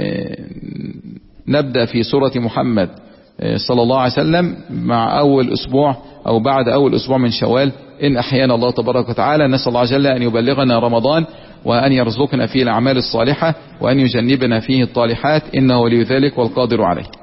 نبدأ في سورة محمد صلى الله عليه وسلم مع أول أسبوع أو بعد أول أسبوع من شوال إن أحيانا الله تبارك وتعالى. نسأل الله جل أن يبلغنا رمضان، وأن يرزقنا فيه الأعمال الصالحة، وأن يجنبنا فيه الطالحات، إنه ولي ذلك والقادر عليه.